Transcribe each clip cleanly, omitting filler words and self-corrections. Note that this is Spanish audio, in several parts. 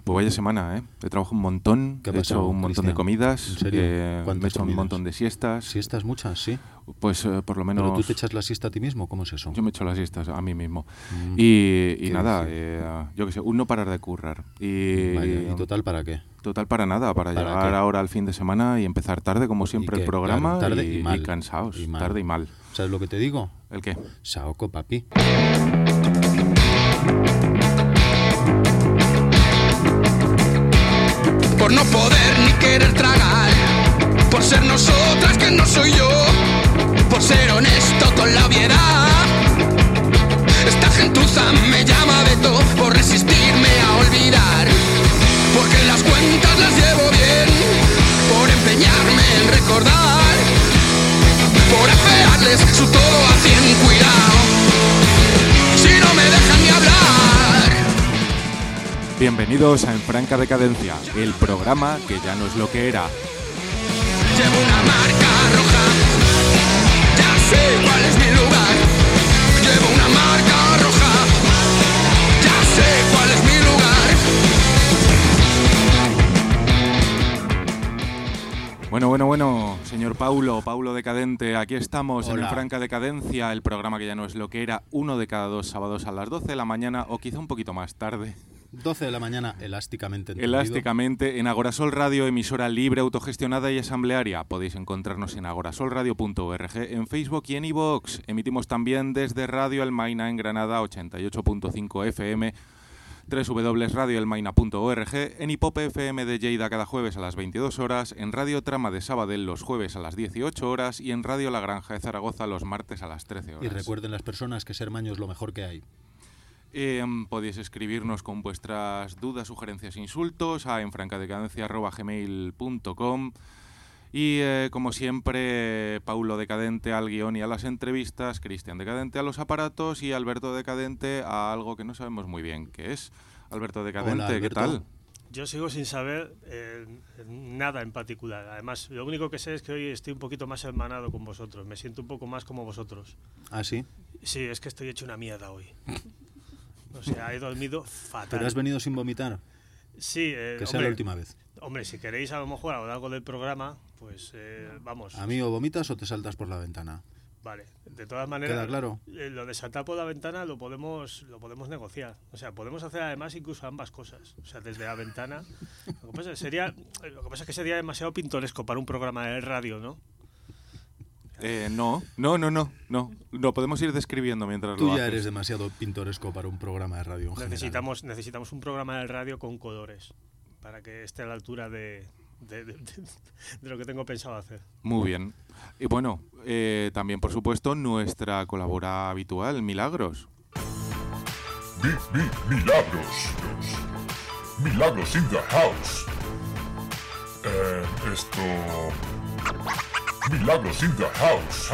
Pues vaya semana, ¿eh? He trabajado un montón, he hecho un montón de comidas, ¿En serio? me he hecho un montón de siestas. ¿Siestas muchas? Sí. Pues por lo menos... ¿Pero tú te echas la siesta a ti mismo? ¿Cómo es eso? Yo me echo las siestas a mí mismo. Y nada, yo qué sé, un no parar de currar. Vaya, ¿y total para qué? Total para nada, para llegar qué? ahora al fin de semana y empezar tarde, como siempre, el programa, claro, tarde y mal. y cansados, y mal. tarde y mal. ¿Sabes lo que te digo? ¿El qué? Saoco, papi. Por no poder ni querer tragar, por ser nosotras que no soy yo, por ser honesto con la obviedad. Esta gentuza me llama Beto por resistirme a olvidar, porque las cuentas las llevo bien, por empeñarme en recordar, por afearles su todo a 100, cuidado, si no me dejan ni hablar. Bienvenidos a En Franca Decadencia, el programa que ya no es lo que era. Llevo una marca roja, ya sé cuál es mi lugar. Llevo una marca roja, ya sé cuál es mi lugar. Bueno, señor Paulo Decadente, aquí estamos. Hola. En Franca Decadencia, el programa que ya no es lo que era, uno de cada 2 sábados a las 12 de la mañana o quizá un poquito más tarde. 12 de la mañana, elásticamente entendido. Elásticamente, en Agorasol Radio, emisora libre, autogestionada y asamblearia. Podéis encontrarnos en agorasolradio.org, en Facebook y en iVoox. Emitimos también desde Radio Elmaina en Granada, 88.5 FM, www.radioelmaina.org, en Hipop FM de Lleida cada jueves a las 22 horas, en Radio Trama de Sabadell los jueves a las 18 horas y en Radio La Granja de Zaragoza los martes a las 13 horas. Y recuerden las personas que ser maño es lo mejor que hay. Podéis escribirnos con vuestras dudas, sugerencias, insultos a enfrancadecadencia@gmail.com y como siempre, Paulo Decadente al guión y a las entrevistas, Cristian Decadente a los aparatos y Alberto Decadente a algo que no sabemos muy bien qué es. Alberto Decadente, Hola, Alberto. ¿qué tal? Yo sigo sin saber nada en particular. Además, lo único que sé es que hoy estoy un poquito más hermanado con vosotros. Me siento un poco más como vosotros. ¿Ah, sí? Sí, es que estoy hecho una mierda hoy. O sea, he dormido fatal. ¿Pero has venido sin vomitar? Sí, Que sea la última vez. Hombre, si queréis a lo mejor a lo largo del programa, pues vamos. ¿A mí o vomitas o te saltas por la ventana? Vale, de todas maneras, ¿Queda claro? Lo de saltar por la ventana lo podemos negociar. O sea, podemos hacer además incluso ambas cosas. O sea, desde la ventana. Lo que pasa es que sería demasiado pintoresco para un programa de radio, ¿no? No. Lo podemos ir describiendo mientras Tú lo ya haces. eres demasiado pintoresco para un programa de radio en general. Necesitamos un programa de radio con colores para que esté a la altura de lo que tengo pensado hacer. Muy bien. Y bueno, también por supuesto nuestra colaboradora habitual, Milagros. Milagros. Milagros in the house. Milagros in the house.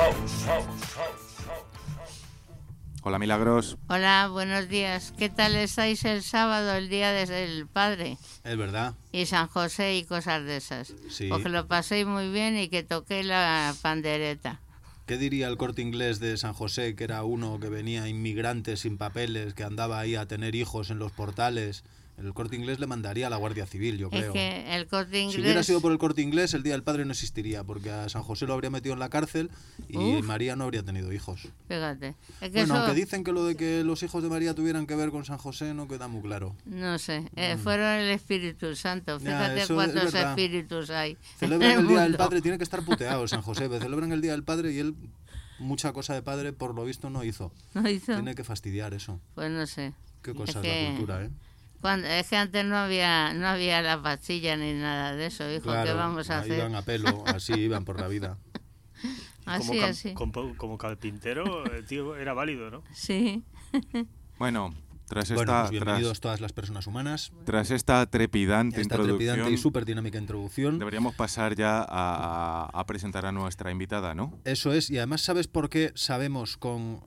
Hola, Milagros. Hola, buenos días. ¿Qué tal estáis el sábado, el día del Padre? Es verdad. Y San José y cosas de esas. Sí. Pues que lo paséis muy bien y que toqué la pandereta. ¿Qué diría el Corte Inglés de San José, que era uno que venía inmigrante sin papeles, que andaba ahí a tener hijos en los portales? El Corte Inglés le mandaría a la Guardia Civil, yo creo. Es que el Corte Inglés... Si hubiera sido por el Corte Inglés, el Día del Padre no existiría, porque a San José lo habría metido en la cárcel y María no habría tenido hijos. Fíjate. Es que Bueno, eso... aunque dicen que lo de que los hijos de María tuvieran que ver con San José no queda muy claro. No sé, fueron el Espíritu Santo. Fíjate eso cuántos es verdad. espíritus hay. Celebran en el Día del mundo. Padre, tiene que estar puteado San José. Celebran el Día del Padre y él mucha cosa de padre, por lo visto, no hizo. ¿No hizo? Tiene que fastidiar eso. Pues no sé. Qué cosa es que- la cultura, ¿eh? Es que antes no había la pastilla ni nada de eso, hijo. ¿Qué vamos a hacer? Iban a pelo, así iban por la vida. Así. Como carpintero, el tío era válido, ¿no? Sí. Bueno, tras Bueno, esta, pues bienvenidos todas las personas humanas. tras esta trepidante Esta introducción, trepidante y súper dinámica introducción. deberíamos pasar ya a presentar a nuestra invitada, ¿no? Eso es, y además, ¿sabes por qué sabemos con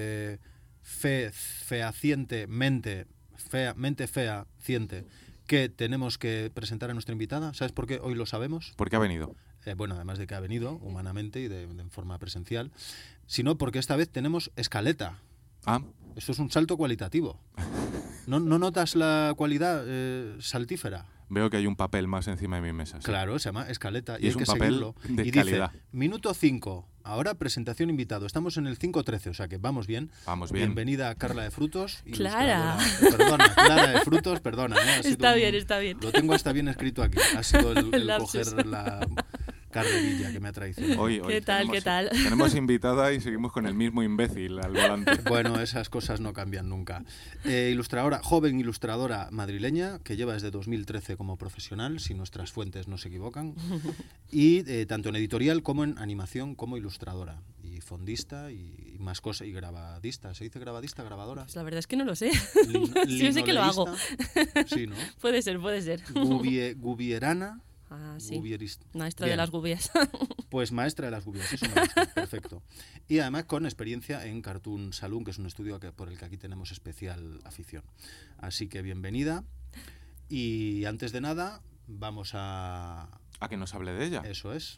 mente fehaciente que tenemos que presentar a nuestra invitada? ¿Sabes por qué hoy lo sabemos? ¿Por qué ha venido? Bueno, además de que ha venido humanamente y de forma presencial, sino porque esta vez tenemos escaleta. Ah, Eso es un salto cualitativo. ¿No notas la cualidad saltífera? veo que hay un papel más encima de mi mesa. Sí. Claro, se llama escaleta y Y hay es un que papel seguirlo. de Y calidad. dice, minuto 5, ahora presentación invitado. Estamos en el 5:13, o sea que vamos bien. Vamos bien. Bienvenida Carla de Frutos. Clara. ilustradora. Perdona, Clara de Frutos, perdona. Ha sido Está bien, está bien. Lo tengo hasta bien escrito aquí. Ha sido el Lapsus. coger la carrerilla que me ha traicionado. Hoy ¿Qué tal, tenemos, qué tal? Tenemos invitada y seguimos con el mismo imbécil al volante. Bueno, esas cosas no cambian nunca. Ilustradora, joven ilustradora madrileña, que lleva desde 2013 como profesional, si nuestras fuentes no se equivocan, y tanto en editorial como en animación como ilustradora, y fondista y más cosas, y grabadista. ¿Se dice grabadista, grabadora? Pues la verdad es que no lo sé. Lin- Sí, sé que lo hago. linoleísta. Sí, ¿no? Puede ser, puede ser. Gubierana. Ah, sí. Gubierista. Maestra Bien. de las gubias. Pues maestra de las gubias, eso me gusta, perfecto. Y además con experiencia en Cartoon Saloon, que es un estudio por el que aquí tenemos especial afición. Así que bienvenida. Y antes de nada, vamos a... A que nos hable de ella. Eso es.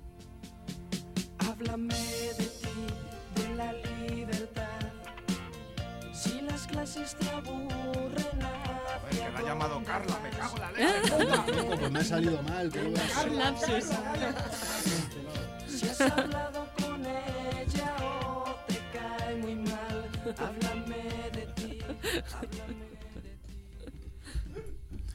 Háblame de ti, de la libertad. Si las clases te aburren, Que la ha llamado Carla, me cago en la leche. Pues me ha salido mal, creo que Un lapsus. si has hablado con ella o te cae muy mal, háblame de ti, háblame de ti.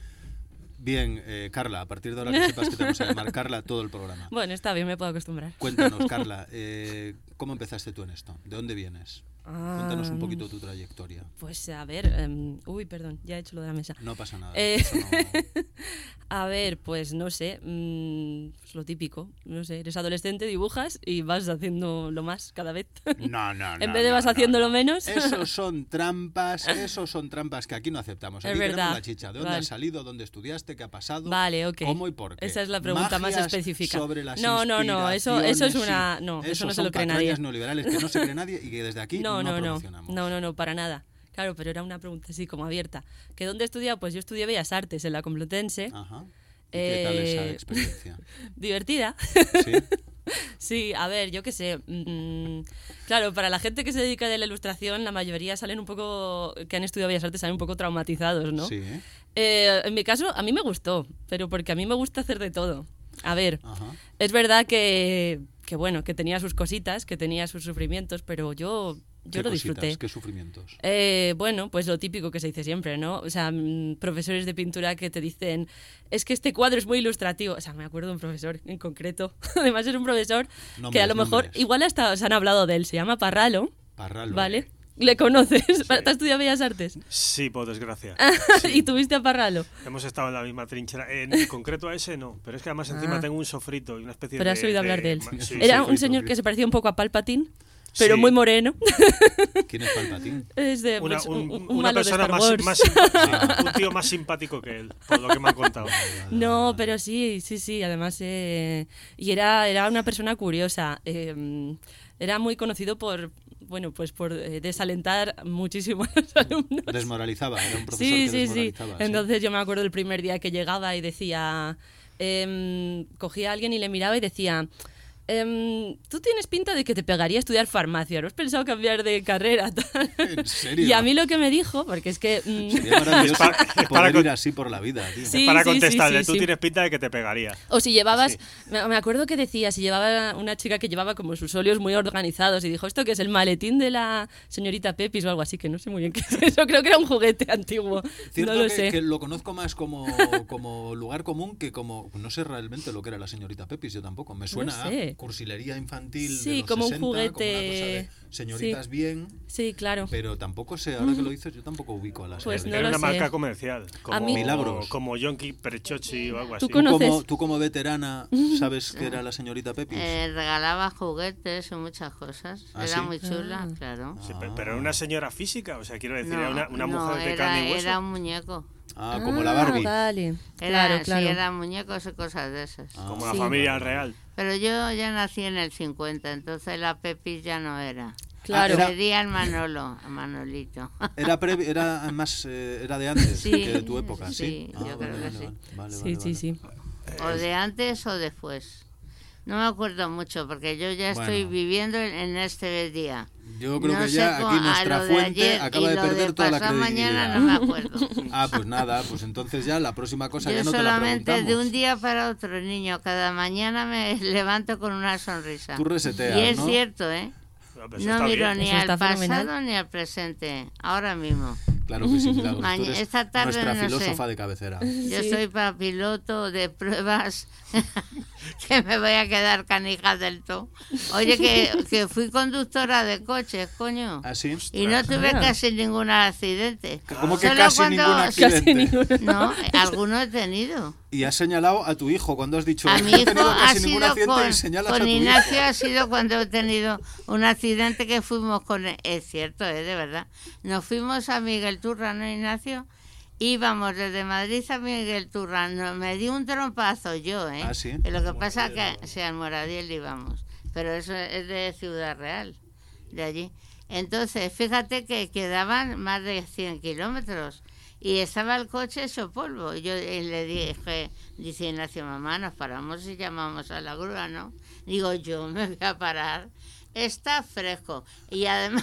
Bien, Carla, a partir de ahora que sepas que te vamos a llamar Carla todo el programa. Bueno, está bien, me puedo acostumbrar. Cuéntanos, Carla, ¿cómo empezaste tú en esto? ¿De dónde vienes? Cuéntanos un Ah, poquito tu trayectoria. Pues a ver, uy, perdón, ya he hecho lo de la mesa. No pasa nada. Eh, eso no- A ver, pues no sé, pues lo típico, no sé, eres adolescente, dibujas y vas haciendo lo más cada vez. No, En vez de vas haciendo lo menos. Esos son trampas que aquí no aceptamos. Es Aquí verdad. queremos la chicha. ¿De dónde Vale. has salido? ¿Dónde estudiaste? ¿Qué ha pasado? Vale, ok. ¿Cómo y por qué? Esa es la pregunta más Magias específica. Sobre las No, eso es inspiraciones una... y- No, eso no se son lo cree patrañas nadie. neoliberales que no se cree nadie y que desde aquí no, promocionamos. No, para nada. Claro, pero era una pregunta así como abierta. ¿Que dónde he estudiado? Pues yo estudié Bellas Artes en la Complutense. Ajá. ¿Y qué tal esa experiencia? Divertida. ¿Sí? Sí, a ver, yo qué sé. Claro, para la gente que se dedica de la ilustración, la mayoría salen un poco, que han estudiado Bellas Artes, salen un poco traumatizados, ¿no? Sí. En mi caso, a mí me gustó, pero porque a mí me gusta hacer de todo. A ver, Ajá. es verdad que bueno, que tenía sus cositas, que tenía sus sufrimientos, pero yo ¿Qué lo cositas? disfruté. ¿Qué sufrimientos? Bueno, pues lo típico que se dice siempre, ¿no? O sea, profesores de pintura que te dicen, es que este cuadro es muy ilustrativo. O sea, me acuerdo de un profesor en concreto. Además es un profesor que a Nombres, lo mejor, nombres. igual hasta os han hablado de él, se llama Parralo, Parralo. ¿vale? ¿Le conoces? ¿Te has estudiado Bellas Artes? Sí, por desgracia. ¿Y tuviste a Parralo? Hemos estado en la misma trinchera. En concreto a ese no, pero es que además encima Ah. tengo un sofrito y una especie Pero de... has oído hablar de él. Sí, Era sí, un sí, señor sí. que se parecía un poco a Palpatine, pero Sí. muy moreno. ¿Quién es Palpatín? Es de Una, pues, un una malo de persona Star más, Wars. más simpática, un tío más simpático que él, por lo que me han contado. No, pero sí, además, y era una persona curiosa, era muy conocido por, bueno, pues por desalentar muchísimo a los alumnos. Desmoralizaba, era un profesor Sí, que sí. desmoralizaba. ¿sí? Entonces yo me acuerdo el primer día que llegaba y decía, cogía a alguien y le miraba y decía, tú tienes pinta de que te pegaría a estudiar farmacia, ¿no has pensado cambiar de carrera? ¿En serio? Y a mí lo que me dijo, porque es que... Sería maravilloso Es para poder con- ir así por la vida, tío. Sí, Para sí, contestarle, sí, tú sí. tienes pinta de que te pegaría. O si llevabas, Sí. me acuerdo que decía, si llevaba una chica que llevaba como sus óleos muy organizados y dijo, ¿esto qué es el maletín de la señorita Pepis o algo así? Que no sé muy bien qué es eso, creo que era un juguete antiguo, Cierto no lo que, sé. que lo conozco más como lugar común que como... No sé realmente lo que era la señorita Pepis, yo tampoco. Me suena sé. a cursilería infantil Sí, de los como un 60, como una cosa juguete. de señoritas Sí. bien, Sí, claro. pero tampoco sé, ahora que lo dices, yo tampoco ubico a las Pues señoritas. no Era lo una sé. marca comercial, como, A mí- Milagros. como Yonki Perchochi o algo ¿Tú así. conoces? Tú como veterana, ¿sabes qué era la señorita Pepis? Regalaba juguetes y muchas cosas. ¿Ah, Era sí? muy chula, claro. Sí, pero era una señora física, o sea, quiero decir, No, era una no, mujer de era, carne y hueso. era un muñeco. Ah, como la Barbie. Vale. Era, Claro, claro. Sí, eran muñecos y cosas de esas. Como la Sí. familia real. Pero yo ya nací en el 50, entonces la Pepis ya no era. Claro. era- Sería el Manolo, Manolito. Era más era de antes Sí, que de tu época, ¿sí? sí, yo creo que sí. Sí. O de antes o después. No me acuerdo mucho porque yo ya estoy Bueno. viviendo en este día. Yo creo No que sé ya cómo- aquí a nuestra lo de fuente ayer acaba y de lo perder toda la pasado credibilidad. mañana no me acuerdo. Pues nada, pues entonces ya la próxima cosa Yo ya no te la solamente de preguntamos. un día para otro, niño, cada mañana me levanto con una sonrisa. Tú reseteas, Y es ¿no? cierto, ¿eh? Pues eso No está miro bien. ni Eso al está fenomenal. pasado ni al presente, ahora mismo. Claro que sí, Milagros. Maña- Tú eres esta tarde nuestra no sé. filósofa de cabecera. Yo Sí. soy para piloto de pruebas que me voy a quedar canija del todo. Oye, que fui conductora de coches, coño. ¿Ah, sí? Y no tuve Ah. casi ningún accidente. ¿Cómo que Solo casi cuando- ningún accidente? Casi ninguno. No, algunos he tenido. Y has señalado a tu hijo cuando has dicho A no mi he hijo tenido ha casi ningún sido accidente y señalas a con tu Ignacio hijo. ha sido cuando he tenido un accidente que fuimos con él. Es cierto, de verdad. Nos fuimos a Miguel Turra, ¿no, Ignacio? Íbamos desde Madrid a Miguel Turra. Me di un trompazo yo, ¿eh? Ah, ¿sí? Que lo que pasa es que sí, al Moradiel íbamos. Pero eso es de Ciudad Real, de allí. Entonces, fíjate que quedaban más de 100 kilómetros. Y estaba el coche hecho polvo. Y yo le dije, dice Ignacio, mamá, nos paramos y llamamos a la grúa, ¿no? Digo, yo me voy a parar. Está fresco. Y además,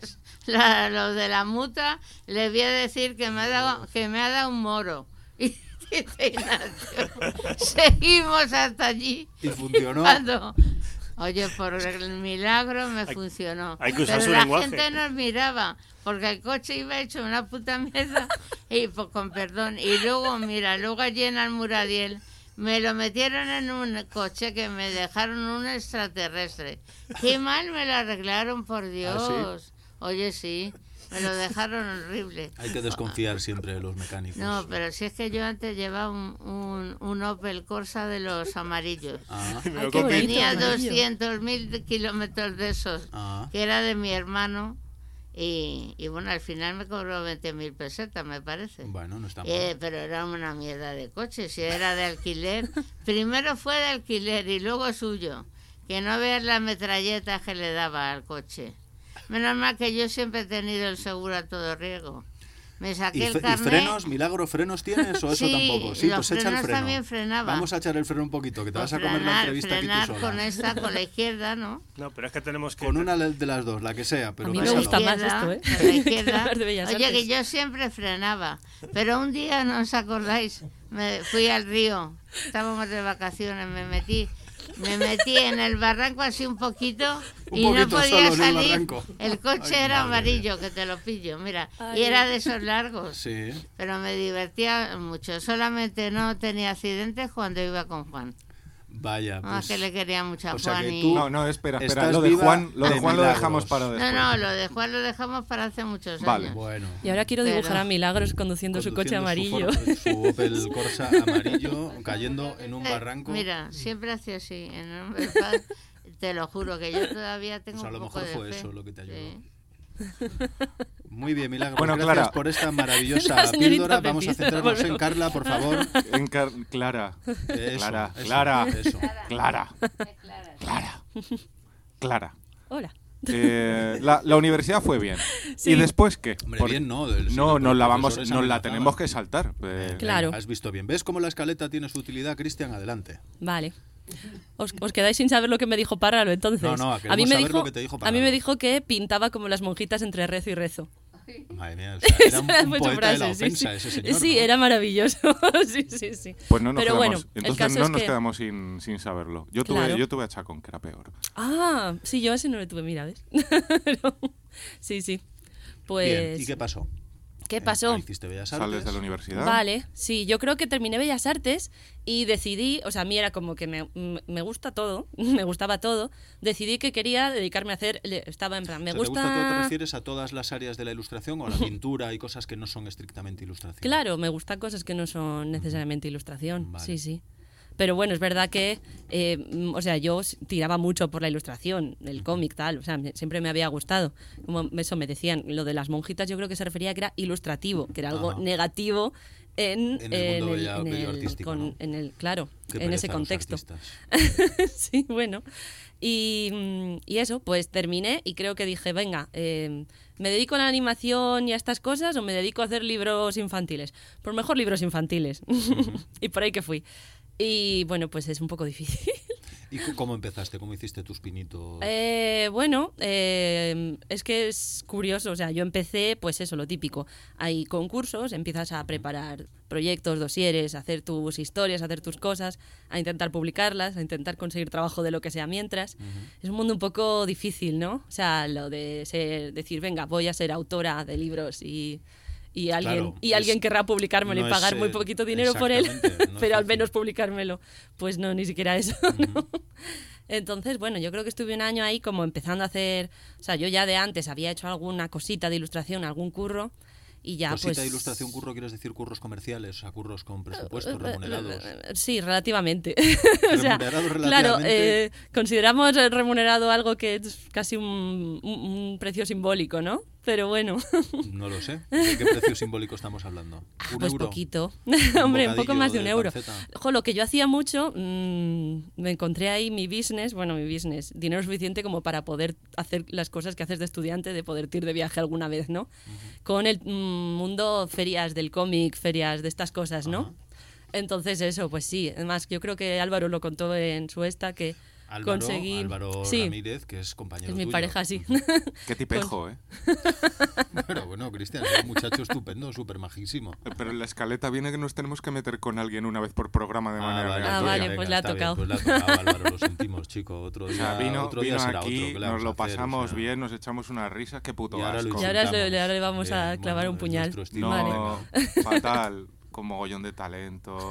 lo de la muta, le voy a decir que me ha dado un moro. Y dice Ignacio, seguimos hasta allí. Y funcionó. Cuando- Oye, por el milagro me funcionó. hay que usar Pero su la lenguaje. gente nos miraba, porque el coche iba hecho una puta mierda, y pues, con perdón. Y luego, mira, luego allí en Almuradiel me lo metieron en un coche que me dejaron un extraterrestre. Qué mal me lo arreglaron, por Dios. Oye, sí, me lo dejaron horrible. Hay que desconfiar siempre de los mecánicos. No, pero si es que yo antes llevaba un Opel Corsa de los amarillos. Ah, Me lo Ay, qué comí. bonito, Tenía amarillo. 200.000 kilómetros de esos, ah. que era de mi hermano, y bueno, al final me cobró 20.000 pesetas, me parece. Bueno, no está mal. Pero era una mierda de coche, si era de alquiler. Primero fue de alquiler y luego suyo, que no veas las metralletas que le daba al coche. Menos mal que yo siempre he tenido el seguro a todo riesgo. Me saqué ¿Y, el y carnet. frenos, Milagro, frenos tienes o eso Sí, tampoco? Sí, los pues echa el frenos freno. también frenaba. Vamos a echar el freno un poquito, que te Pues vas a comer la entrevista aquí frenar tú con sola. esta, con la izquierda, ¿no? No, pero es que tenemos que... Con una de las dos, la que sea, pero A mí me pésalo. gusta más Izquierda, esto, ¿eh? con la izquierda. Hablar de Bellas Oye, Artes. que yo siempre frenaba. Pero un día, ¿no os acordáis? Me fui al río. Estábamos de vacaciones. Me metí en el barranco así un poquito Un y no poquito podía solo en el salir. barranco. El coche Ay, era madre amarillo, que te lo pillo, mira. Ay. Y era de esos largos. Sí. Pero me divertía mucho. Solamente no tenía accidentes cuando iba con Juan. Vaya, Más pues... que le quería mucho a o sea Juan. que y... tú- No, espera. Estás Lo de viva Juan, lo de dejamos milagros. para después. No, lo de Juan lo dejamos para hace muchos Vale. años. Bueno. Y ahora quiero Pero- dibujar a Milagros conduciendo su coche Conduciendo amarillo. Su Opel Corsa amarillo, cayendo en un barranco. Mira, siempre hacía así. En nombre del Padre, te lo juro que yo todavía tengo Pues a lo un poco mejor de fue fe. eso lo que te ayudó. Sí. Muy bien, Milagro. Bueno, Gracias Clara. por esta maravillosa La señorita píldora. Vamos a Pepita, centrarnos en volvemos. Carla, por favor. Clara. Eso, Clara, eso, Clara. eso. Clara. Clara. Hola. La universidad fue bien. Sí. ¿Y después qué? Hombre, Porque- bien, ¿no? Del- No, los nos la profesores amenazaban. tenemos que saltar. Claro. Has visto bien. ¿Ves cómo la escaleta tiene su utilidad, Cristian? Adelante. Vale. Os quedáis sin saber lo que me dijo Párralo entonces. No, no, a mí queremos me saber dijo, lo que te dijo a mí Párralo. me dijo que pintaba como las monjitas entre rezo y rezo. Madre mía, o sea, era un, Esa un fue su poeta de la frase, sí, ofensa sí. ese señor. Sí, ¿no? era maravilloso. Sí, sí, sí. Pues no nos Pero quedamos. bueno, el Entonces caso no es nos que... quedamos sin saberlo. Yo Claro. tuve a Chacón, que era peor. Ah, sí, yo ese no le tuve, mira, ¿ves? Pero- sí, sí. Pues... Bien, ¿y qué pasó? ¿Qué pasó? Hiciste Bellas Artes. Sales de la universidad. Vale, sí, yo creo que terminé Bellas Artes y decidí, o sea, a mí era como que me gusta todo, me gustaba todo, decidí que quería dedicarme a hacer, estaba en plan, me O sea, ¿te gusta... gusta todo? ¿Te refieres a todas las áreas de la ilustración o a la pintura y cosas que no son estrictamente ilustración? Claro, me gustan cosas que no son necesariamente ilustración, Vale. sí, sí. Pero bueno, es verdad que, o sea, yo tiraba mucho por la ilustración, el cómic, tal, o sea, siempre me había gustado. Como eso me decían, lo de las monjitas yo creo que se refería a que era ilustrativo, que era algo Ajá. negativo en En el mundo bello artístico, ¿no? claro, Qué en ese pereza los contexto. artistas. Sí, bueno. Y eso, pues terminé y creo que dije, venga, ¿me dedico a la animación y a estas cosas o me dedico a hacer libros infantiles? Pues mejor libros infantiles. Y por ahí que fui. Y bueno, pues es un poco difícil. ¿Y cómo empezaste? ¿Cómo hiciste tus pinitos? Bueno, es que es curioso, o sea, yo empecé, pues eso, lo típico. Hay concursos, empiezas a preparar proyectos, dosieres, a hacer tus historias, a hacer tus cosas, a intentar publicarlas, a intentar conseguir trabajo de lo que sea mientras. Es un mundo un poco difícil, ¿no? O sea, lo de decir, venga, voy a ser autora de libros y alguien querrá publicármelo no y pagar es, muy poquito dinero por él, no pero al fácil. menos publicármelo. Pues no, ni siquiera eso, ¿no? Entonces, bueno, yo creo que estuve un año ahí como empezando a hacer... O sea, yo ya de antes había hecho alguna cosita de ilustración, algún curro, y ya Cosita pues... de ilustración, curro, ¿quieres decir curros comerciales? O sea, curros con presupuestos remunerados. Sí, relativamente. O sea, Remunerado claro, relativamente. consideramos remunerado algo que es casi un precio simbólico, ¿no? Pero bueno, No lo sé. ¿De qué precio simbólico estamos hablando? ¿Un pues euro? poquito. ¿Un Hombre, un poco bocadillo más de de un euro. panceta? Ojo, lo que yo hacía mucho, me encontré ahí mi business, dinero suficiente como para poder hacer las cosas que haces de estudiante, de poder ir de viaje alguna vez, ¿no? Con el mundo, ferias del cómic, ferias de estas cosas, ¿no? Ajá. Entonces eso, pues sí. Además, yo creo que Álvaro lo contó en su que conseguí... Álvaro sí, Ramírez, que es compañero es mi tuyo. pareja, sí. Qué tipejo, ¿eh? Pero bueno, Cristian, es un muchacho estupendo, súper majísimo. Pero en la escaleta viene que nos tenemos que meter con alguien una vez por programa de manera aleatoria. vale, pues le ha está bien, tocado. pues le ha tocado, Álvaro, lo sentimos, chico. Otro O día, sea, vino otro día será aquí, otro. ¿Qué le nos vamos a lo hacer? pasamos O sea, bien, nos echamos una risa, qué puto y ahora lo asco. Y ahora insultamos. le vamos a Bien, clavar un es puñal. nuestro estilo. Vale. No, fatal, con mogollón de talento.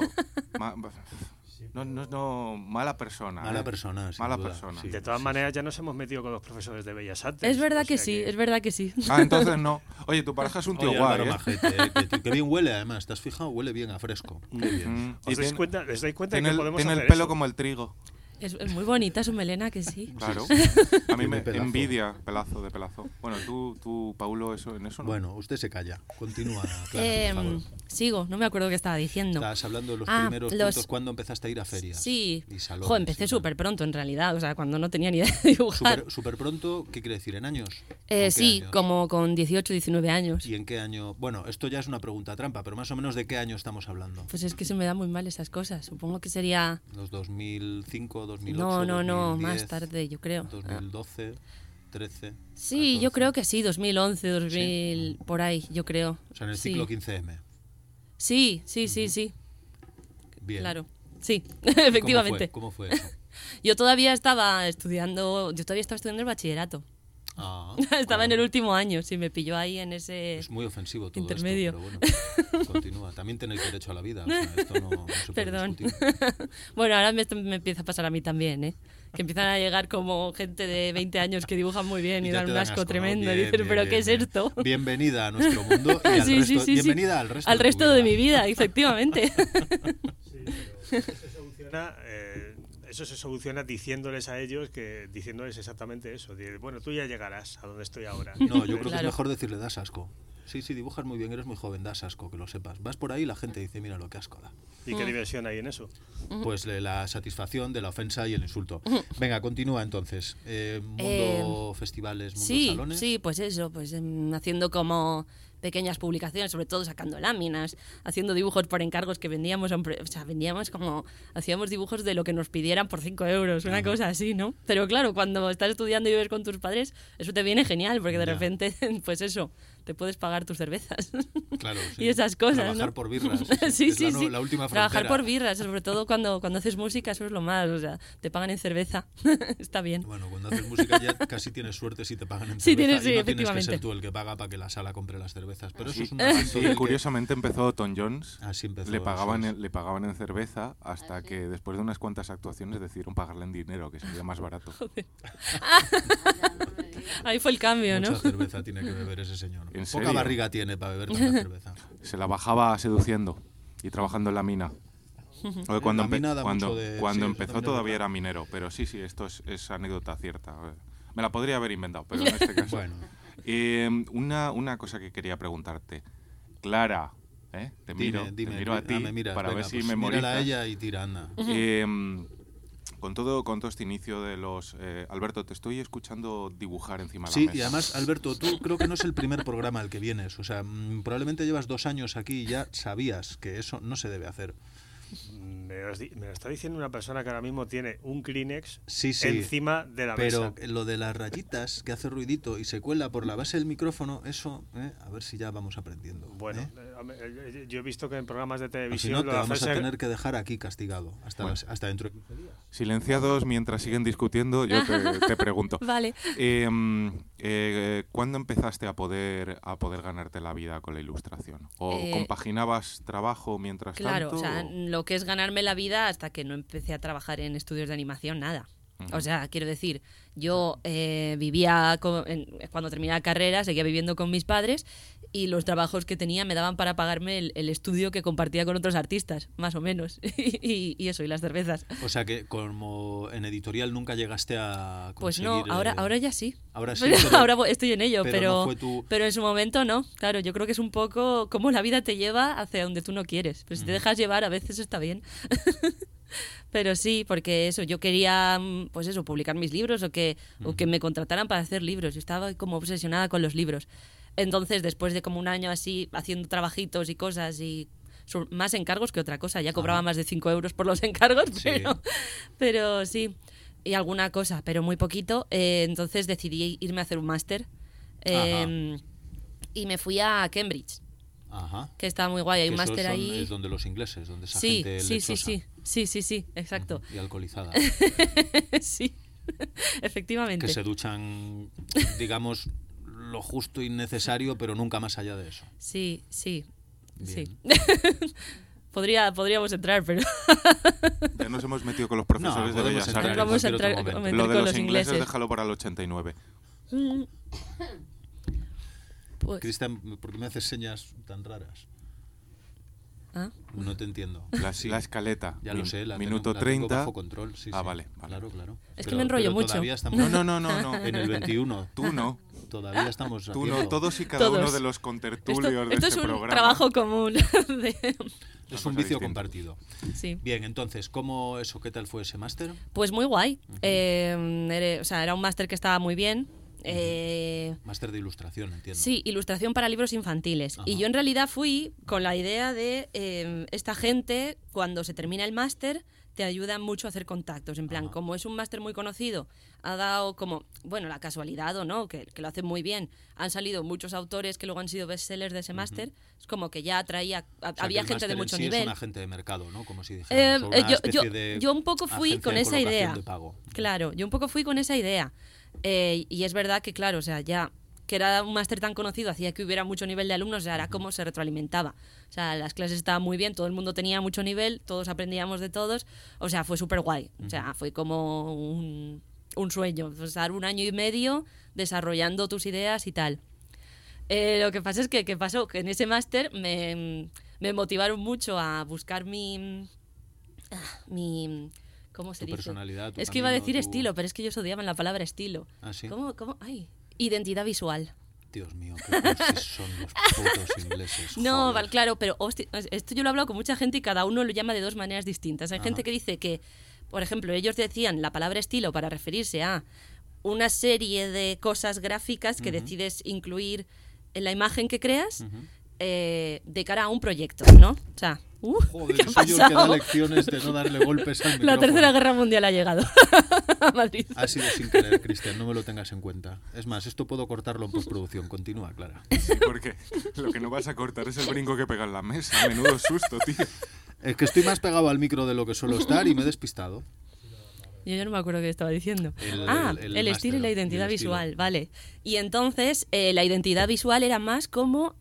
No, mala persona. Mala persona, sin Mala duda, persona. sí. De todas maneras, ya nos hemos metido con los profesores de Bellas Artes. Es verdad o que sea sí, es verdad que sí. Ah, entonces no. Oye, tu pareja es un tío Oye, guay, Álvaro ¿eh? Majete, que bien huele además, ¿te has fijado? Huele bien a fresco. Qué bien. Y ¿Les dais cuenta de tiene que podemos tiene el hacer pelo eso? como el trigo. Es muy bonita su melena, que sí. Claro. A mí Tiene me pelazo. envidia pelazo de pelazo. Bueno, tú Paulo, en eso no. Bueno, usted se calla. Continúa, Clara, por favor. Sigo, no me acuerdo qué estaba diciendo. Estabas hablando de los Ah, primeros puntos cuando empezaste a ir a ferias. Sí. Y salones. Jo, empecé y tal. súper pronto en realidad, o sea, cuando no tenía ni idea de dibujar. Súper pronto, ¿qué quiere decir? ¿En años? ¿Con qué Sí, años? como con 18, 19 años. ¿Y en qué año? Bueno, esto ya es una pregunta trampa, pero más o menos ¿de qué año estamos hablando? Pues es que se me dan muy mal esas cosas. Supongo que sería... ¿Los 2005, 2008, No, 2010, más tarde, yo creo. 2012, 13? Sí, 14? yo creo que sí, 2011, 2000, por ahí, yo creo. O sea, en el Sí. ciclo 15M. Sí. Bien. Claro. Sí, ¿Y cómo fue? efectivamente. ¿Cómo fue eso? Yo todavía estaba estudiando el bachillerato. Ah, Estaba en bueno. el último año, sí, me pilló ahí en ese... Es muy ofensivo todo intermedio. esto, pero bueno, continúa. También tenéis derecho a la vida, o sea, esto no se puede Perdón. discutir. Bueno, ahora me empieza a pasar a mí también, ¿eh? Que empiezan a llegar como gente de 20 años que dibujan muy bien y, ya dan te un dan asco asco, ¿no? tremendo. Bien, y dicen, bien, ¿pero bien, qué es bien. esto? Bienvenida a nuestro mundo y al Sí, resto. sí, sí. Bienvenida al resto Al de resto tu de vida. mi vida, efectivamente. Eso se soluciona diciéndoles a ellos diciéndoles exactamente eso. Bueno, tú ya llegarás a donde estoy ahora. No, yo creo que es Claro. mejor decirle das asco. Sí, dibujas muy bien, eres muy joven, das asco, que lo sepas. Vas por ahí y la gente dice, mira lo que asco da. ¿Y qué diversión hay en eso? Pues la satisfacción de la ofensa y el insulto. Venga, continúa entonces. Mundo festivales, mundo salones. Sí, pues eso, pues haciendo como pequeñas publicaciones, sobre todo sacando láminas, haciendo dibujos por encargos que vendíamos, hacíamos dibujos de lo que nos pidieran por 5 euros, una cosa así, ¿no? Pero claro, cuando estás estudiando y vives con tus padres, eso te viene genial, porque de Ya. repente, pues eso, te puedes pagar tus cervezas. Claro, sí. Y esas cosas, Trabajar ¿no? por birras. Sí, es sí, la, sí. la última Trabajar frontera. por birras, sobre todo cuando haces música, eso es lo más, o sea, te pagan en cerveza. Está bien. Bueno, cuando haces música ya casi tienes suerte si te pagan en Sí, cerveza tienes, sí, y no tienes que efectivamente. ser tú el que paga para que la sala compre las cervezas. Pero eso Sí, es un asunto sí, del que- curiosamente empezó Tom Jones. Así empezó. Le pagaban, eso es. le pagaban en cerveza hasta que después de unas cuantas actuaciones decidieron pagarle en dinero, que sería más barato. Ahí fue el cambio, ¿no? Mucha cerveza tiene que beber ese señor. ¿En Poca serio? barriga tiene para beber tanta cerveza. Se la bajaba seduciendo y trabajando en la mina. O cuando La mina da cuando, mucho de- cuando sí, empezó también es todavía verdad. era minero, pero sí, esto es anécdota cierta. A ver, me la podría haber inventado, pero en este caso. Bueno, Una cosa que quería preguntarte. Clara, te miro a ti me miras, para venga, ver si pues memorizas. mírala a ella y tira, anda. Con todo este inicio de los... Alberto, te estoy escuchando dibujar encima de la Sí, mesa. y además, Alberto, tú creo que no es el primer programa al que vienes. O sea, probablemente llevas 2 años aquí y ya sabías que eso no se debe hacer. Me lo está diciendo una persona que ahora mismo tiene un Kleenex Sí, encima de la mesa. pero lo de las rayitas que hace ruidito y se cuela por la base del micrófono, eso, a ver si ya vamos aprendiendo. Bueno, yo he visto que en programas de O si televisión no, te lo vamos a hacen- tener que dejar aquí castigado hasta, hasta dentro de 15 días. Silenciados mientras siguen discutiendo, yo te pregunto. Vale. ¿Cuándo empezaste a poder ganarte la vida con la ilustración? ¿O compaginabas trabajo mientras Claro, tanto? o sea, o- lo que es ganarme la vida hasta que no empecé a trabajar en estudios de animación, nada. O sea, quiero decir, yo vivía, cuando terminé la carrera, seguía viviendo con mis padres y los trabajos que tenía me daban para pagarme el estudio que compartía con otros artistas, más o menos. y eso, y las cervezas. O sea que como en editorial nunca llegaste a Pues conseguir... no, ahora ya sí. Ahora sí, Pero pero- ahora estoy en ello, pero no fue tu- pero en su momento no. Claro, yo creo que es un poco como la vida te lleva hacia donde tú no quieres. Pero si te dejas llevar, a veces está bien. Pero sí, porque eso, yo quería, pues eso, publicar mis libros o que me contrataran para hacer libros. Yo estaba como obsesionada con los libros. Entonces, después de como un año así, haciendo trabajitos y cosas y más encargos que otra cosa, ya cobraba más de 5 euros por los encargos, Sí. pero sí, y alguna cosa, pero muy poquito. Entonces decidí irme a hacer un máster y me fui a Cambridge, Ajá. que está muy guay. Hay un Que esos máster son- ahí. Es donde los ingleses, donde esa Sí, gente sí, lechosa sí, exacto. y alcoholizada, Sí, efectivamente. que se duchan, digamos, lo justo y necesario, pero nunca más allá de eso. Sí. Bien. Podríamos entrar, pero Ya nos hemos metido con los profesores de podemos Bellas entrar en Artes. vamos a cualquier entrar otro a momento. meter Lo de con los los ingleses, ingleses. déjalo para el 89. Pues, Cristian, ¿por qué me haces señas tan raras? ¿ah? No te entiendo. La escaleta. Ya lo sé, la Minuto tengo, la tengo 30. bajo control. Sí, Ah, sí. vale. Claro. Es que me enrollo mucho. Todavía estamos No. en el 21. Tú no. Todavía estamos Tú no. haciendo- Todos y cada Todos. uno de los contertulios de Esto este es un programa. trabajo común. Es cosa un vicio distinta. compartido. Sí. Bien, entonces, ¿qué tal fue ese máster? Pues muy guay. Era un máster que estaba muy bien. Máster de ilustración, entiendo. Sí, ilustración para libros infantiles. Ajá. Y yo en realidad fui con la idea de esta gente, cuando se termina el máster, te ayuda mucho a hacer contactos. En plan, Ajá. como es un máster muy conocido, ha dado como, bueno, la casualidad o no, que lo hacen muy bien. Han salido muchos autores que luego han sido bestsellers de ese máster. Es como que ya atraía, O sea, había que el gente de máster en mucho sí nivel. Es un agente de mercado, ¿no? Como si dijéramos. o una especie de yo un poco fui agencia con de esa colocación idea. de pago. Claro, yo un poco fui con esa idea. Y es verdad que, claro, o sea, ya que era un máster tan conocido, hacía que hubiera mucho nivel de alumnos, o sea, era como se retroalimentaba. O sea, las clases estaban muy bien, todo el mundo tenía mucho nivel, todos aprendíamos de todos, o sea, fue súper guay. O sea, fue como un sueño, estar un año y medio desarrollando tus ideas y tal. Lo que pasa es que pasó que en ese máster me motivaron mucho a buscar mi ¿cómo se Tu dice? personalidad, tu Es que iba a camino, decir tu- estilo, pero es que ellos odiaban la palabra estilo. ¿Ah, sí? ¿Cómo? Ay, identidad visual. Dios mío, qué cursis son los putos ingleses. No, joder. claro, pero hostia, esto yo lo he hablado con mucha gente y cada uno lo llama de dos maneras distintas. Hay Ajá. gente que dice que, por ejemplo, ellos decían la palabra estilo para referirse a una serie de cosas gráficas que decides incluir en la imagen que creas de cara a un proyecto, ¿no? O sea, Joder, ¿qué ha soy yo el que da pasado? lecciones de no darle golpes al La micrófono. Tercera Guerra Mundial ha llegado a Madrid. Ha sido sin querer, Cristian, no me lo tengas en cuenta. Es más, esto puedo cortarlo en postproducción. Continúa, Clara. Sí, porque lo que no vas a cortar es el brinco que pega en la mesa. Menudo susto, tío. Es que estoy más pegado al micro de lo que suelo estar y me he despistado. Yo ya no me acuerdo qué estaba diciendo. El El estilo y la máster, identidad el estilo. visual, vale. Y entonces la identidad visual era más como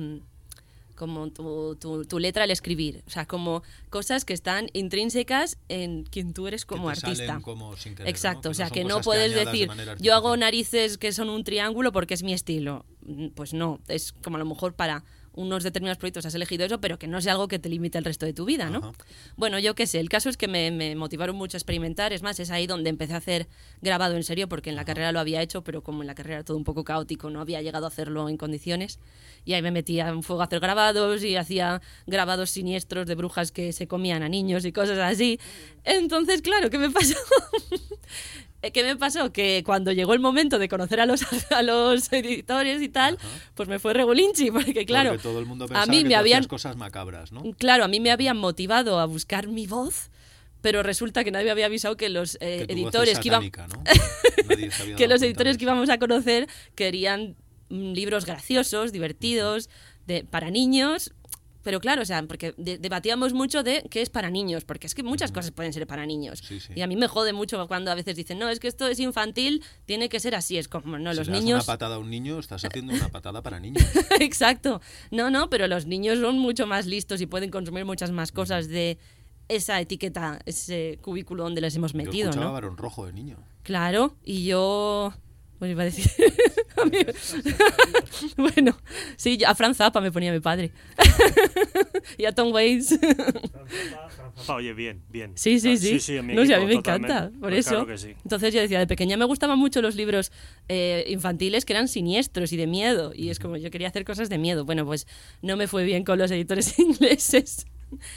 tu letra al escribir. O sea, como cosas que están intrínsecas en quien tú eres como Que te artista. salen como sin querer, Exacto, ¿no? o sea, son que no cosas puedes añadas de decir, manera yo hago artificial. narices que son un triángulo porque es mi estilo. Pues no, es como a lo mejor para unos determinados proyectos has elegido eso, pero que no sea algo que te limite el resto de tu vida, ¿no? Ajá. Bueno, yo qué sé, el caso es que me motivaron mucho a experimentar, es más, es ahí donde empecé a hacer grabado en serio, porque en la carrera lo había hecho, pero como en la carrera era todo un poco caótico, no había llegado a hacerlo en condiciones, y ahí me metía en fuego a hacer grabados, y hacía grabados siniestros de brujas que se comían a niños y cosas así. Entonces, claro, ¿qué me pasó? ¿Qué me pasó? Que cuando llegó el momento de conocer a los editores y tal, pues me fue regulinchi, porque claro, Porque todo el mundo pensaba a mí que me tú habían hacías cosas macabras, ¿no? Claro, a mí me habían motivado a buscar mi voz, pero resulta que nadie me había avisado que los Que tu voz editores es que iban satánica, ¿no? Nadie se había que dado los cuenta editores de que eso. íbamos a conocer querían libros graciosos, divertidos, para niños. Pero claro, o sea, porque debatíamos mucho de qué es para niños, porque es que muchas cosas pueden ser para niños. Sí, sí. Y a mí me jode mucho cuando a veces dicen, no, es que esto es infantil, tiene que ser así. Es como, no, Si los le das niños... una patada a un niño, estás haciendo una patada para niños. Exacto. No, pero los niños son mucho más listos y pueden consumir muchas más cosas de esa etiqueta, ese cubículo donde les hemos Yo metido, escuchaba ¿no? Barón Rojo de niño. Claro, y yo... Pues iba a decir... a mí- bueno, sí, a Franz Zappa me ponía mi padre. y a Tom Waits. Oye, bien, bien. Sí. en mi No sé, a mí equipo, me totalmente. encanta, por Pues eso. Claro que sí. Entonces yo decía, de pequeña me gustaban mucho los libros infantiles que eran siniestros y de miedo. Y es como, yo quería hacer cosas de miedo. Bueno, pues no me fue bien con los editores ingleses.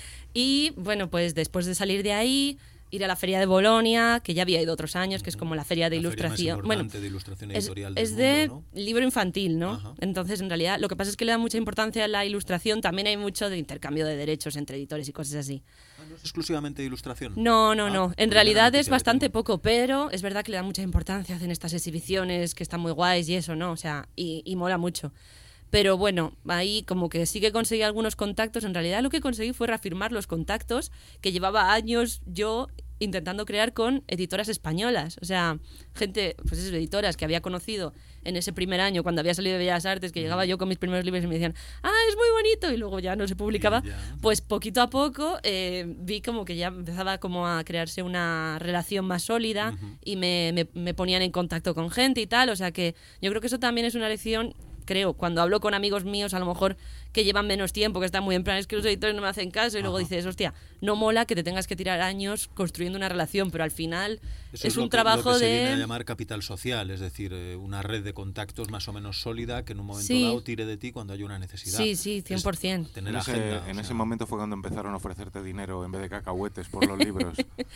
Y bueno, pues después de salir de ahí, ir a la Feria de Bolonia, que ya había ido otros años, que es como la feria de La feria ilustración. más Bueno, importante de ilustración es editorial del de mundo, libro infantil, ¿no? Ajá. Entonces, en realidad, lo que pasa es que le da mucha importancia a la ilustración. También hay mucho de intercambio de derechos entre editores y cosas así. ¿no? ¿No es exclusivamente de ilustración? No. Ah, En pues realidad buena es noticia bastante que tengo. poco, pero es verdad que le da mucha importancia. Hacen estas exhibiciones que están muy guays y eso, ¿no? O sea, y mola mucho. Pero bueno, ahí como que sí que conseguí algunos contactos. En realidad lo que conseguí fue reafirmar los contactos que llevaba años yo intentando crear con editoras españolas. O sea, gente, pues esas editoras que había conocido en ese primer año cuando había salido de Bellas Artes, que llegaba yo con mis primeros libros y me decían, es muy bonito, y luego ya no se publicaba. Y ya. Pues poquito a poco vi como que ya empezaba como a crearse una relación más sólida y me ponían en contacto con gente y tal. O sea que yo creo que eso también es una lección, creo, cuando hablo con amigos míos a lo mejor que llevan menos tiempo, que están muy en plan, es que los editores no me hacen caso, y luego dices, hostia, no mola que te tengas que tirar años construyendo una relación, pero al final Eso es lo un que- trabajo lo que se de... viene a llamar capital social, es decir, una red de contactos más o menos sólida que en un momento Sí. dado tire de ti cuando haya una necesidad. Sí, 100%. Es tener En ese, agenda. o en ese sea, momento fue cuando empezaron a ofrecerte dinero en vez de cacahuetes por los libros.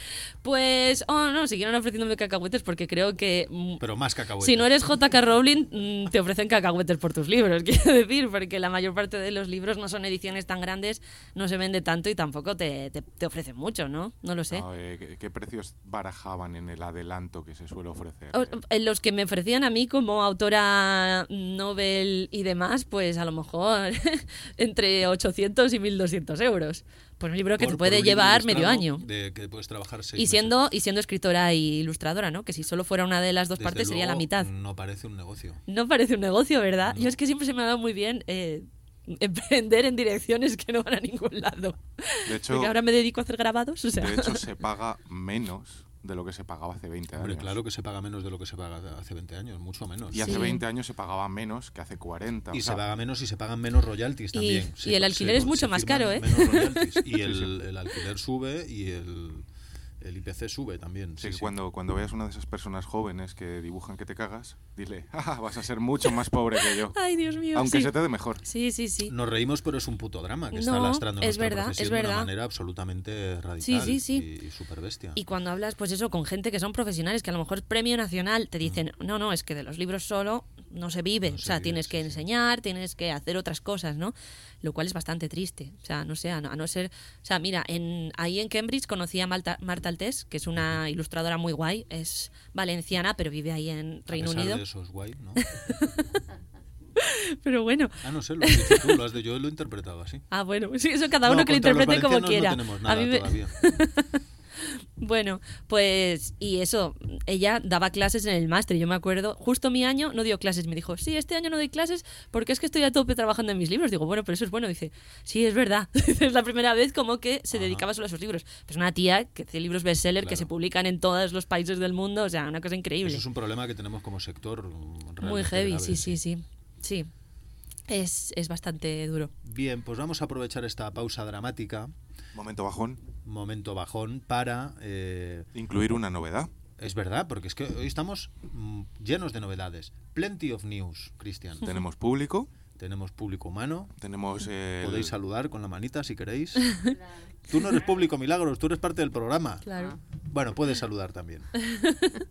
Pues, no, siguieron ofreciéndome cacahuetes porque creo que... Pero más cacahuetes. Si no eres J.K. Rowling, te ofrecen cacahuetes por tus libros, quiero decir, porque la mayor parte de los libros no son ediciones tan grandes, no se vende tanto y tampoco te ofrecen mucho, ¿no? No lo sé. No, ¿qué precios barajaban en el adelanto que se suele ofrecer? En los que me ofrecían a mí como autora Nobel y demás, pues a lo mejor entre 800 y 1.200 euros. Por un libro que te Por puede un libro llevar medio ilustrado año. De que puedes trabajar 6 Y siendo escritora y ilustradora, ¿no? Que si solo fuera una de las dos Desde partes sería la luego, mitad. No parece un negocio. No parece un negocio, ¿verdad? No. Yo es que siempre se me ha dado muy bien emprender en direcciones que no van a ningún lado. De hecho, Porque ahora me dedico a hacer grabados, o sea... de hecho, se paga menos de lo que se pagaba hace 20 Hombre, años. claro que se paga menos de lo que se paga hace 20 años, mucho menos. Y hace Sí. 20 años se pagaba menos que hace 40. Y o se sea, paga menos y se pagan menos royalties también. y el alquiler es mucho más caro, ¿eh? Menos royalties. Y Sí, el alquiler sube y el IPC sube también. sí, Sí, sí. Cuando veas una de esas personas jóvenes que dibujan que te cagas, dile, vas a ser mucho más pobre que yo. Ay, Dios mío, Aunque sí. se te dé mejor. Sí. Nos reímos, pero es un puto drama que está No, lastrando es nuestra verdad, profesión es de una verdad. manera absolutamente radical Sí. y súper bestia. Y cuando hablas, pues eso, con gente que son profesionales, que a lo mejor es premio nacional, te dicen, no, es que de los libros solo no se vive. No O se sea, vive, tienes sí, que sí. enseñar, tienes que hacer otras cosas, ¿no? Lo cual es bastante triste. O sea, no sé, a no ser... O sea, mira, ahí en Cambridge conocí a Marta Altés, que es una ilustradora muy guay, es valenciana, pero vive ahí en Reino A pesar Unido. de eso es guay, ¿no? Pero bueno, No sé, lo has dicho tú, yo lo he interpretado así. bueno, sí, eso cada No, uno que lo contra los interprete como valencianos quiera. No tenemos A nada mí me- todavía. Bueno, pues, y eso, ella daba clases en el máster, yo me acuerdo, justo mi año no dio clases, me dijo, sí, este año no doy clases porque es que estoy a tope trabajando en mis libros. Digo, bueno, pero eso es bueno. Dice, sí, es verdad, es la primera vez como que se Ajá. dedicaba solo a sus libros. Pues una tía que hace libros bestseller que Claro. se publican en todos los países del mundo, o sea, una cosa increíble. Eso es un problema que tenemos como sector Muy realmente heavy, grave, sí. Es bastante duro. Bien, pues vamos a aprovechar esta pausa dramática, Momento bajón. momento bajón, para... Incluir una novedad. es verdad, porque es que hoy estamos llenos de novedades. Plenty of news, Cristian. Tenemos público, Tenemos público humano. tenemos Podéis saludar con la manita si queréis. Tú no eres público, Milagros, tú eres parte del programa. Claro. Bueno, puedes saludar también.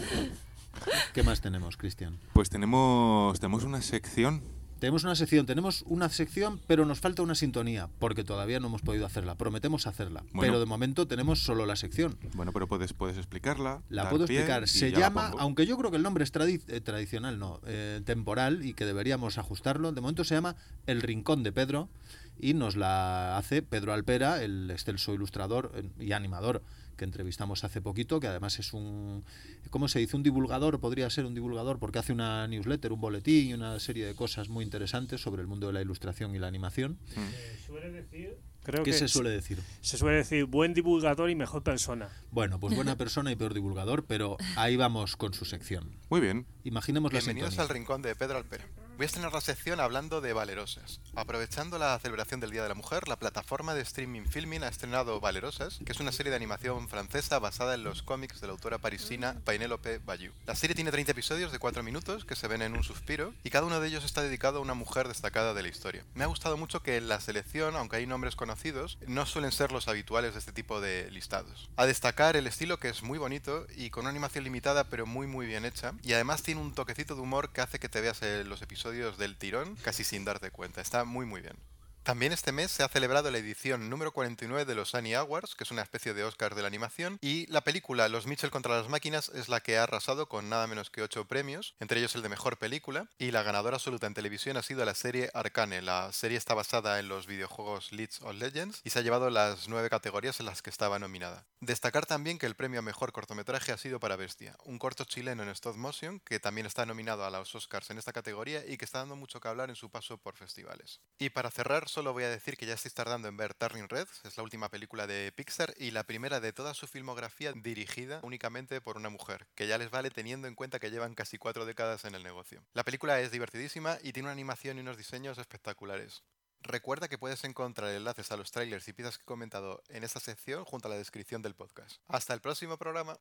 ¿Qué más tenemos, Cristian? Pues tenemos una sección. Tenemos una sección, pero nos falta una sintonía, porque todavía no hemos podido hacerla. Prometemos hacerla, Bueno. pero de momento tenemos solo la sección. Bueno, pero puedes explicarla. La dar puedo pie explicar. y Se ya la llama, pongo. aunque yo creo que el nombre es tradicional, no, temporal, y que deberíamos ajustarlo. De momento se llama El Rincón de Pedro, y nos la hace Pedro Alpera, el excelso ilustrador y animador que entrevistamos hace poquito, que además es un, ¿cómo se dice? Un divulgador, podría ser un divulgador, porque hace una newsletter, un boletín y una serie de cosas muy interesantes sobre el mundo de la ilustración y la animación. Suele decir... ¿Qué se suele decir? Se suele decir buen divulgador y mejor persona. Bueno, pues buena persona y peor divulgador, pero ahí vamos con su sección. Muy bien. Imaginemos la Bienvenidos sintonía. al Rincón de Pedro Alpera. Voy a estrenar la sección hablando de Valerosas. Aprovechando la celebración del Día de la Mujer, la plataforma de streaming Filmin ha estrenado Valerosas, que es una serie de animación francesa basada en los cómics de la autora parisina Pénélope Bayou. La serie tiene 30 episodios de 4 minutos que se ven en un suspiro, y cada uno de ellos está dedicado a una mujer destacada de la historia. Me ha gustado mucho que en la selección, aunque hay nombres conocidos, no suelen ser los habituales de este tipo de listados. A destacar el estilo, que es muy bonito y con una animación limitada pero muy bien hecha, y además tiene un toquecito de humor que hace que te veas los episodios del tirón casi sin darte cuenta. Está muy bien. También este mes se ha celebrado la edición número 49 de los Annie Awards, que es una especie de Oscar de la animación, y la película Los Mitchell contra las máquinas es la que ha arrasado con nada menos que 8 premios, entre ellos el de mejor película, y la ganadora absoluta en televisión ha sido la serie Arcane. La serie está basada en los videojuegos League of Legends y se ha llevado las 9 categorías en las que estaba nominada. Destacar también que el premio a mejor cortometraje ha sido para Bestia, un corto chileno en stop motion que también está nominado a los Oscars en esta categoría y que está dando mucho que hablar en su paso por festivales. Y para cerrar, solo voy a decir que ya estáis tardando en ver Turning Red, es la última película de Pixar y la primera de toda su filmografía dirigida únicamente por una mujer, que ya les vale teniendo en cuenta que llevan casi 4 décadas en el negocio. La película es divertidísima y tiene una animación y unos diseños espectaculares. Recuerda que puedes encontrar enlaces a los trailers y piezas que he comentado en esta sección junto a la descripción del podcast. Hasta el próximo programa.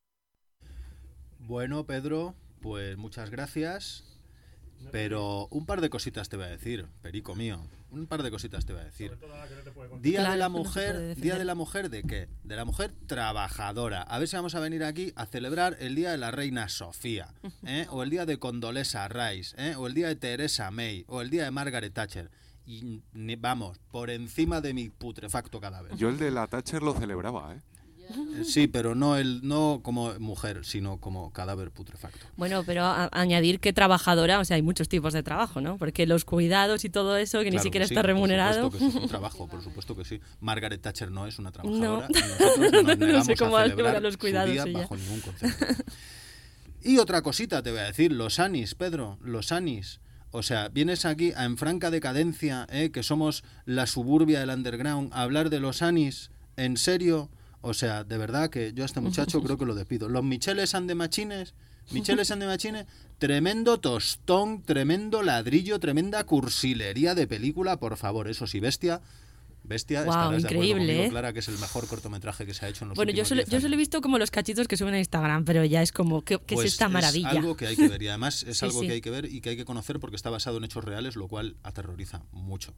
Bueno, Pedro, pues muchas gracias. Pero un par de cositas te voy a decir, perico mío. Un par de cositas te voy a decir. Día de la mujer, Día de la mujer, ¿de qué? De la mujer trabajadora. A ver si vamos a venir aquí a celebrar el Día de la Reina Sofía, o el Día de Condoleezza Rice, o el Día de Theresa May, o el Día de Margaret Thatcher. Y vamos, por encima de mi putrefacto cadáver. Yo el de la Thatcher lo celebraba, ¿eh? Sí, pero no como mujer, sino como cadáver putrefacto. Bueno, pero añadir que trabajadora, o sea, hay muchos tipos de trabajo, ¿no? Porque los cuidados y todo eso, que ni siquiera está remunerado. Por supuesto que sí, es un trabajo, por supuesto que sí. Margaret Thatcher no es una trabajadora. No. Y nosotros nos negamos sé cómo a celebrar a los cuidados su día ella. bajo ningún concepto. Y otra cosita te voy a decir, los Anis, Pedro, los Anis. O sea, vienes aquí en franca decadencia, que somos la suburbia del underground, a hablar de los Anis, ¿en serio? O sea, de verdad que yo a este muchacho creo que lo despido. Los Micheles and the Machines, tremendo tostón, tremendo ladrillo, tremenda cursilería de película, por favor. Eso sí, Bestia, Wow, estarás de acuerdo increíble, conmigo, Clara, que es el mejor cortometraje que se ha hecho en los Bueno, yo últimos 10 solo he años. visto como los cachitos que suben a Instagram, pero ya es como, ¿qué Pues es esta maravilla? Es algo que hay que ver, y además es Sí, algo sí. que hay que ver y que hay que conocer porque está basado en hechos reales, lo cual aterroriza mucho.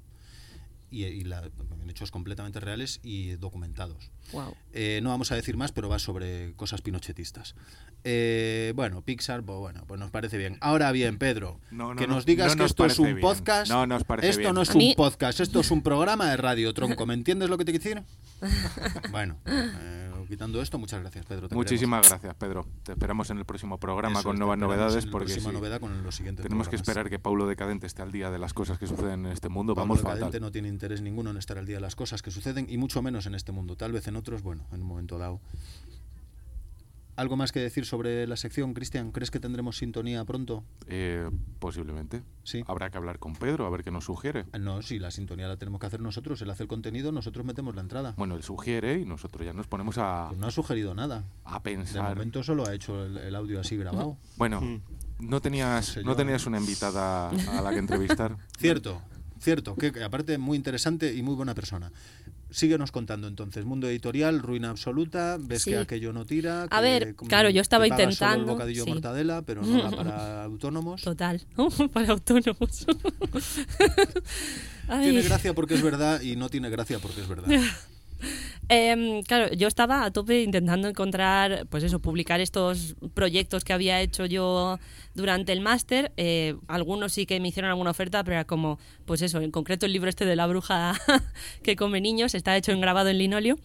En hechos completamente reales y documentados. Wow. No vamos a decir más, pero va sobre cosas pinochetistas. Bueno, Pixar, pues nos parece bien. Ahora bien, Pedro, que nos digas que esto es un podcast. No nos parece esto bien. no es un podcast, esto es un programa de radio, tronco. ¿Me entiendes lo que te quiero decir? Bueno, quitando esto, muchas gracias, Pedro. Muchísimas gracias, Pedro. Te esperamos en el próximo programa Eso, con te nuevas esperamos novedades, en la porque próxima sí, novedad con los siguientes tenemos que programas. esperar que Paulo Decadente esté al día de las cosas que suceden en este mundo. Pablo Vamos Decadente fatal. no tiene interés ninguno en estar al día de las cosas que suceden, y mucho menos en este mundo. Tal vez en otros, bueno, en un momento dado. ¿Algo más que decir sobre la sección, Cristian? ¿Crees que tendremos sintonía pronto? Posiblemente. Sí. Habrá que hablar con Pedro, a ver qué nos sugiere. No, si la sintonía la tenemos que hacer nosotros, él hace el contenido, nosotros metemos la entrada. Bueno, él sugiere y nosotros ya nos ponemos a, Pues no ha sugerido nada. a De pensar. momento solo ha hecho el audio así grabado. Bueno, no tenías una invitada a la que entrevistar. Cierto, que aparte muy interesante y muy buena persona. Síguenos contando entonces. Mundo editorial, ruina absoluta, ves Sí. que aquello no tira. A ver, claro, yo estaba te paga solo intentando, el bocadillo sí. mortadela, pero no da para autónomos. Total, para autónomos. Ay. Tiene gracia porque es verdad y no tiene gracia porque es verdad. Claro, yo estaba a tope intentando encontrar, pues eso, publicar estos proyectos que había hecho yo durante el máster. Algunos sí que me hicieron alguna oferta, pero era como, pues eso, en concreto el libro este de la bruja que come niños, está hecho en grabado en linóleo.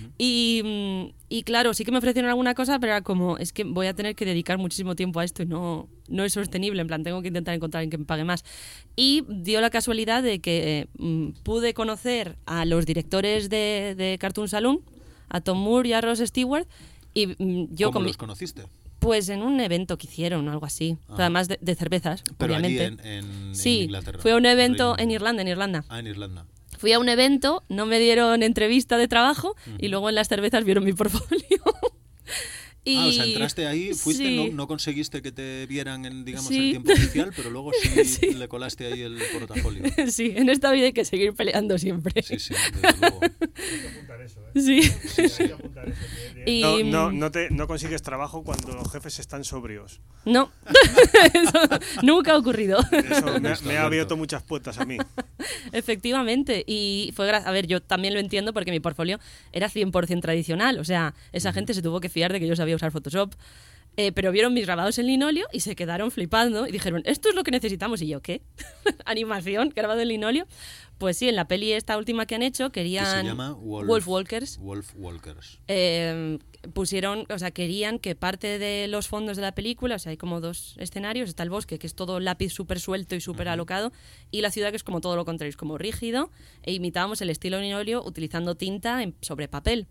Y claro, sí que me ofrecieron alguna cosa, pero era como, es que voy a tener que dedicar muchísimo tiempo a esto y no es sostenible, en plan, tengo que intentar encontrar alguien que me pague más. Y dio la casualidad de que pude conocer a los directores de Cartoon Saloon, a Tom Moore y a Ross Stewart, y yo ¿Cómo los conociste? Pues en un evento que hicieron o algo así, además de cervezas, pero obviamente. Allí en Inglaterra. Fue a un evento en Irlanda. Ah, en Irlanda. Fui a un evento, no me dieron entrevista de trabajo y luego en las cervezas vieron mi portfolio. Y o sea, entraste ahí, fuiste, sí. no conseguiste que te vieran en, digamos, Sí. el tiempo oficial, pero luego sí, Sí. le colaste ahí el portafolio. Sí, en esta vida hay que seguir peleando siempre. Sí, desde luego. Hay que apuntar eso, ¿eh? Sí. Hay que apuntar eso. Y- No consigues trabajo cuando los jefes están sobrios. No, eso nunca ha ocurrido. Eso me ha abierto muchas puertas a mí. Efectivamente, y fue a ver, yo también lo entiendo porque mi portfolio era 100% tradicional, o sea, esa gente se tuvo que fiar de que yo sabía usar Photoshop, pero vieron mis grabados en linóleo y se quedaron flipando y dijeron, esto es lo que necesitamos, y yo, ¿qué? ¿Animación? ¿Grabado en linóleo? Pues sí, en la peli esta última que han hecho querían... Que se llama Wolf Walkers. Wolf Walkers. Pusieron, o sea, querían que parte de los fondos de la película, o sea, hay como dos escenarios, está el bosque, que es todo lápiz súper suelto y súper alocado, y la ciudad, que es como todo lo contrario, es como rígido, e imitábamos el estilo linóleo utilizando tinta sobre papel.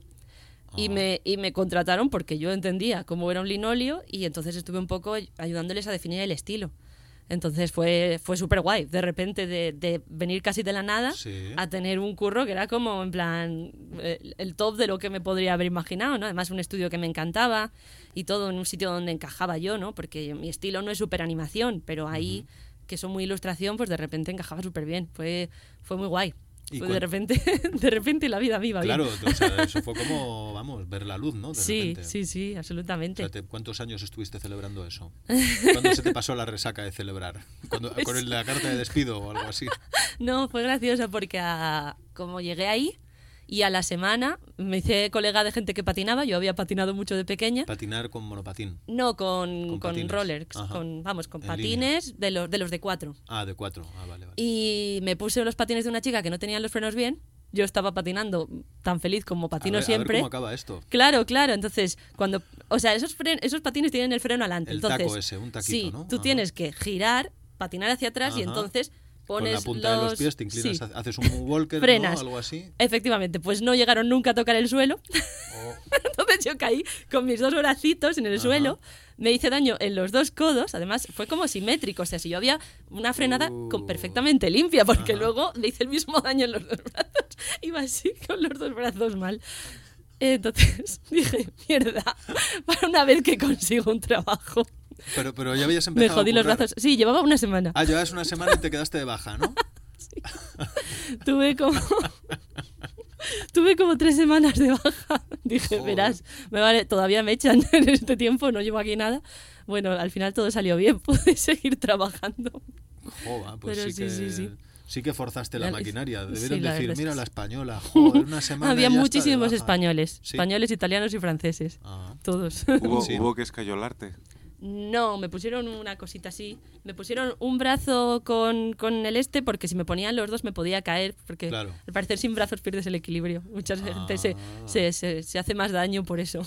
Y me contrataron porque yo entendía cómo era un linóleo y entonces estuve un poco ayudándoles a definir el estilo. Entonces fue súper guay, de repente de venir casi de la nada a tener un curro que era como en plan el top de lo que me podría haber imaginado, ¿no? Además un estudio que me encantaba y todo en un sitio donde encajaba yo, ¿no? Porque mi estilo no es súper animación, pero ahí que son muy ilustración, pues de repente encajaba súper bien, fue muy guay. Fue de repente la vida viva. Claro, bien. o sea, eso fue como, vamos, ver la luz, ¿no? De repente. Sí, absolutamente. O sea, ¿cuántos años estuviste celebrando eso? ¿Cuándo se te pasó la resaca de celebrar? ¿Con la carta de despido o algo así? No, fue gracioso porque como llegué ahí y a la semana me hice colega de gente que patinaba, yo había patinado mucho de pequeña. ¿Patinar con monopatín? No, con patines. rollers, con patines de los de 4. Ah, de 4, vale. Y me puse los patines de una chica que no tenía los frenos bien. Yo estaba patinando tan feliz como patino siempre. A ver cómo acaba esto. Claro. Entonces, esos patines tienen el freno adelante. El entonces, taco ese, un taquito, sí, ¿no? tú tienes que girar, patinar hacia atrás y entonces pones con la punta de los pies te inclinas, haces un walker, frenas, ¿no? Algo así. Efectivamente, pues no llegaron nunca a tocar el suelo. Entonces yo caí con mis 2 bracitos en el suelo, me hice daño en los 2 codos, además fue como simétrico, o sea, si yo había una frenada perfectamente limpia, porque luego me hice el mismo daño en los 2 brazos, iba así con los 2 brazos mal. Entonces dije, mierda, para una vez que consigo un trabajo. Pero ya habías empezado. Me jodí los brazos. Sí, llevaba una semana. Llevabas una semana y te quedaste de baja, ¿no? Sí. Tuve como 3 semanas de baja. Dije, verás, todavía me echan en este tiempo, no llevo aquí nada. Bueno, al final todo salió bien, pude seguir trabajando. Joder, pues pero sí que forzaste la maquinaria. Debieron la decir, verdad mira es la española, joder, una semana. Había ya muchísimos está de baja. españoles, ¿Sí? españoles, italianos y franceses. Todos. ¿Hubo que escayolarte? No, me pusieron una cosita así. Me pusieron un brazo con el porque si me ponían los 2 me podía caer, porque al parecer sin brazos pierdes el equilibrio. Mucha gente se hace más daño por eso.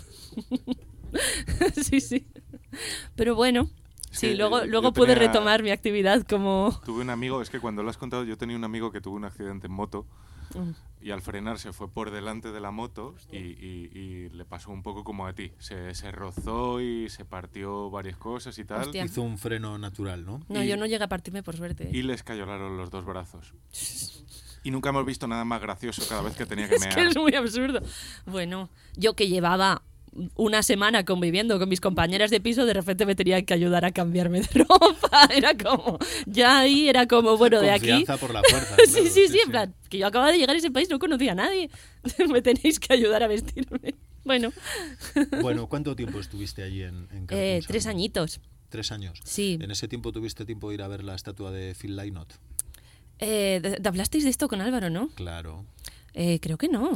Sí. Pero bueno, sí, luego pude retomar mi actividad como... Tuve un amigo, es que cuando lo has contado, yo tenía un amigo que tuvo un accidente en moto y al frenar se fue por delante de la moto y le pasó un poco como a ti. Se rozó y se partió varias cosas y tal. Hostia. Hizo un freno natural, ¿no? No, yo no llegué a partirme por suerte. Y le escayolaron los 2 brazos. Y nunca hemos visto nada más gracioso cada vez que tenía que mear. Es que es muy absurdo. Bueno, yo que llevaba una semana conviviendo con mis compañeras de piso, de repente me tenían que ayudar a cambiarme de ropa. Era como, bueno, de aquí... Confianza por la fuerza. Sí, en plan, que yo acababa de llegar a ese país, no conocía a nadie. Me tenéis que ayudar a vestirme. Bueno, ¿cuánto tiempo estuviste allí en Cartoon 3 Saloon? añitos. 3 años. Sí. ¿En ese tiempo tuviste tiempo de ir a ver la estatua de Phil Lynott? ¿Hablasteis de esto con Álvaro, no? Claro. Creo que no.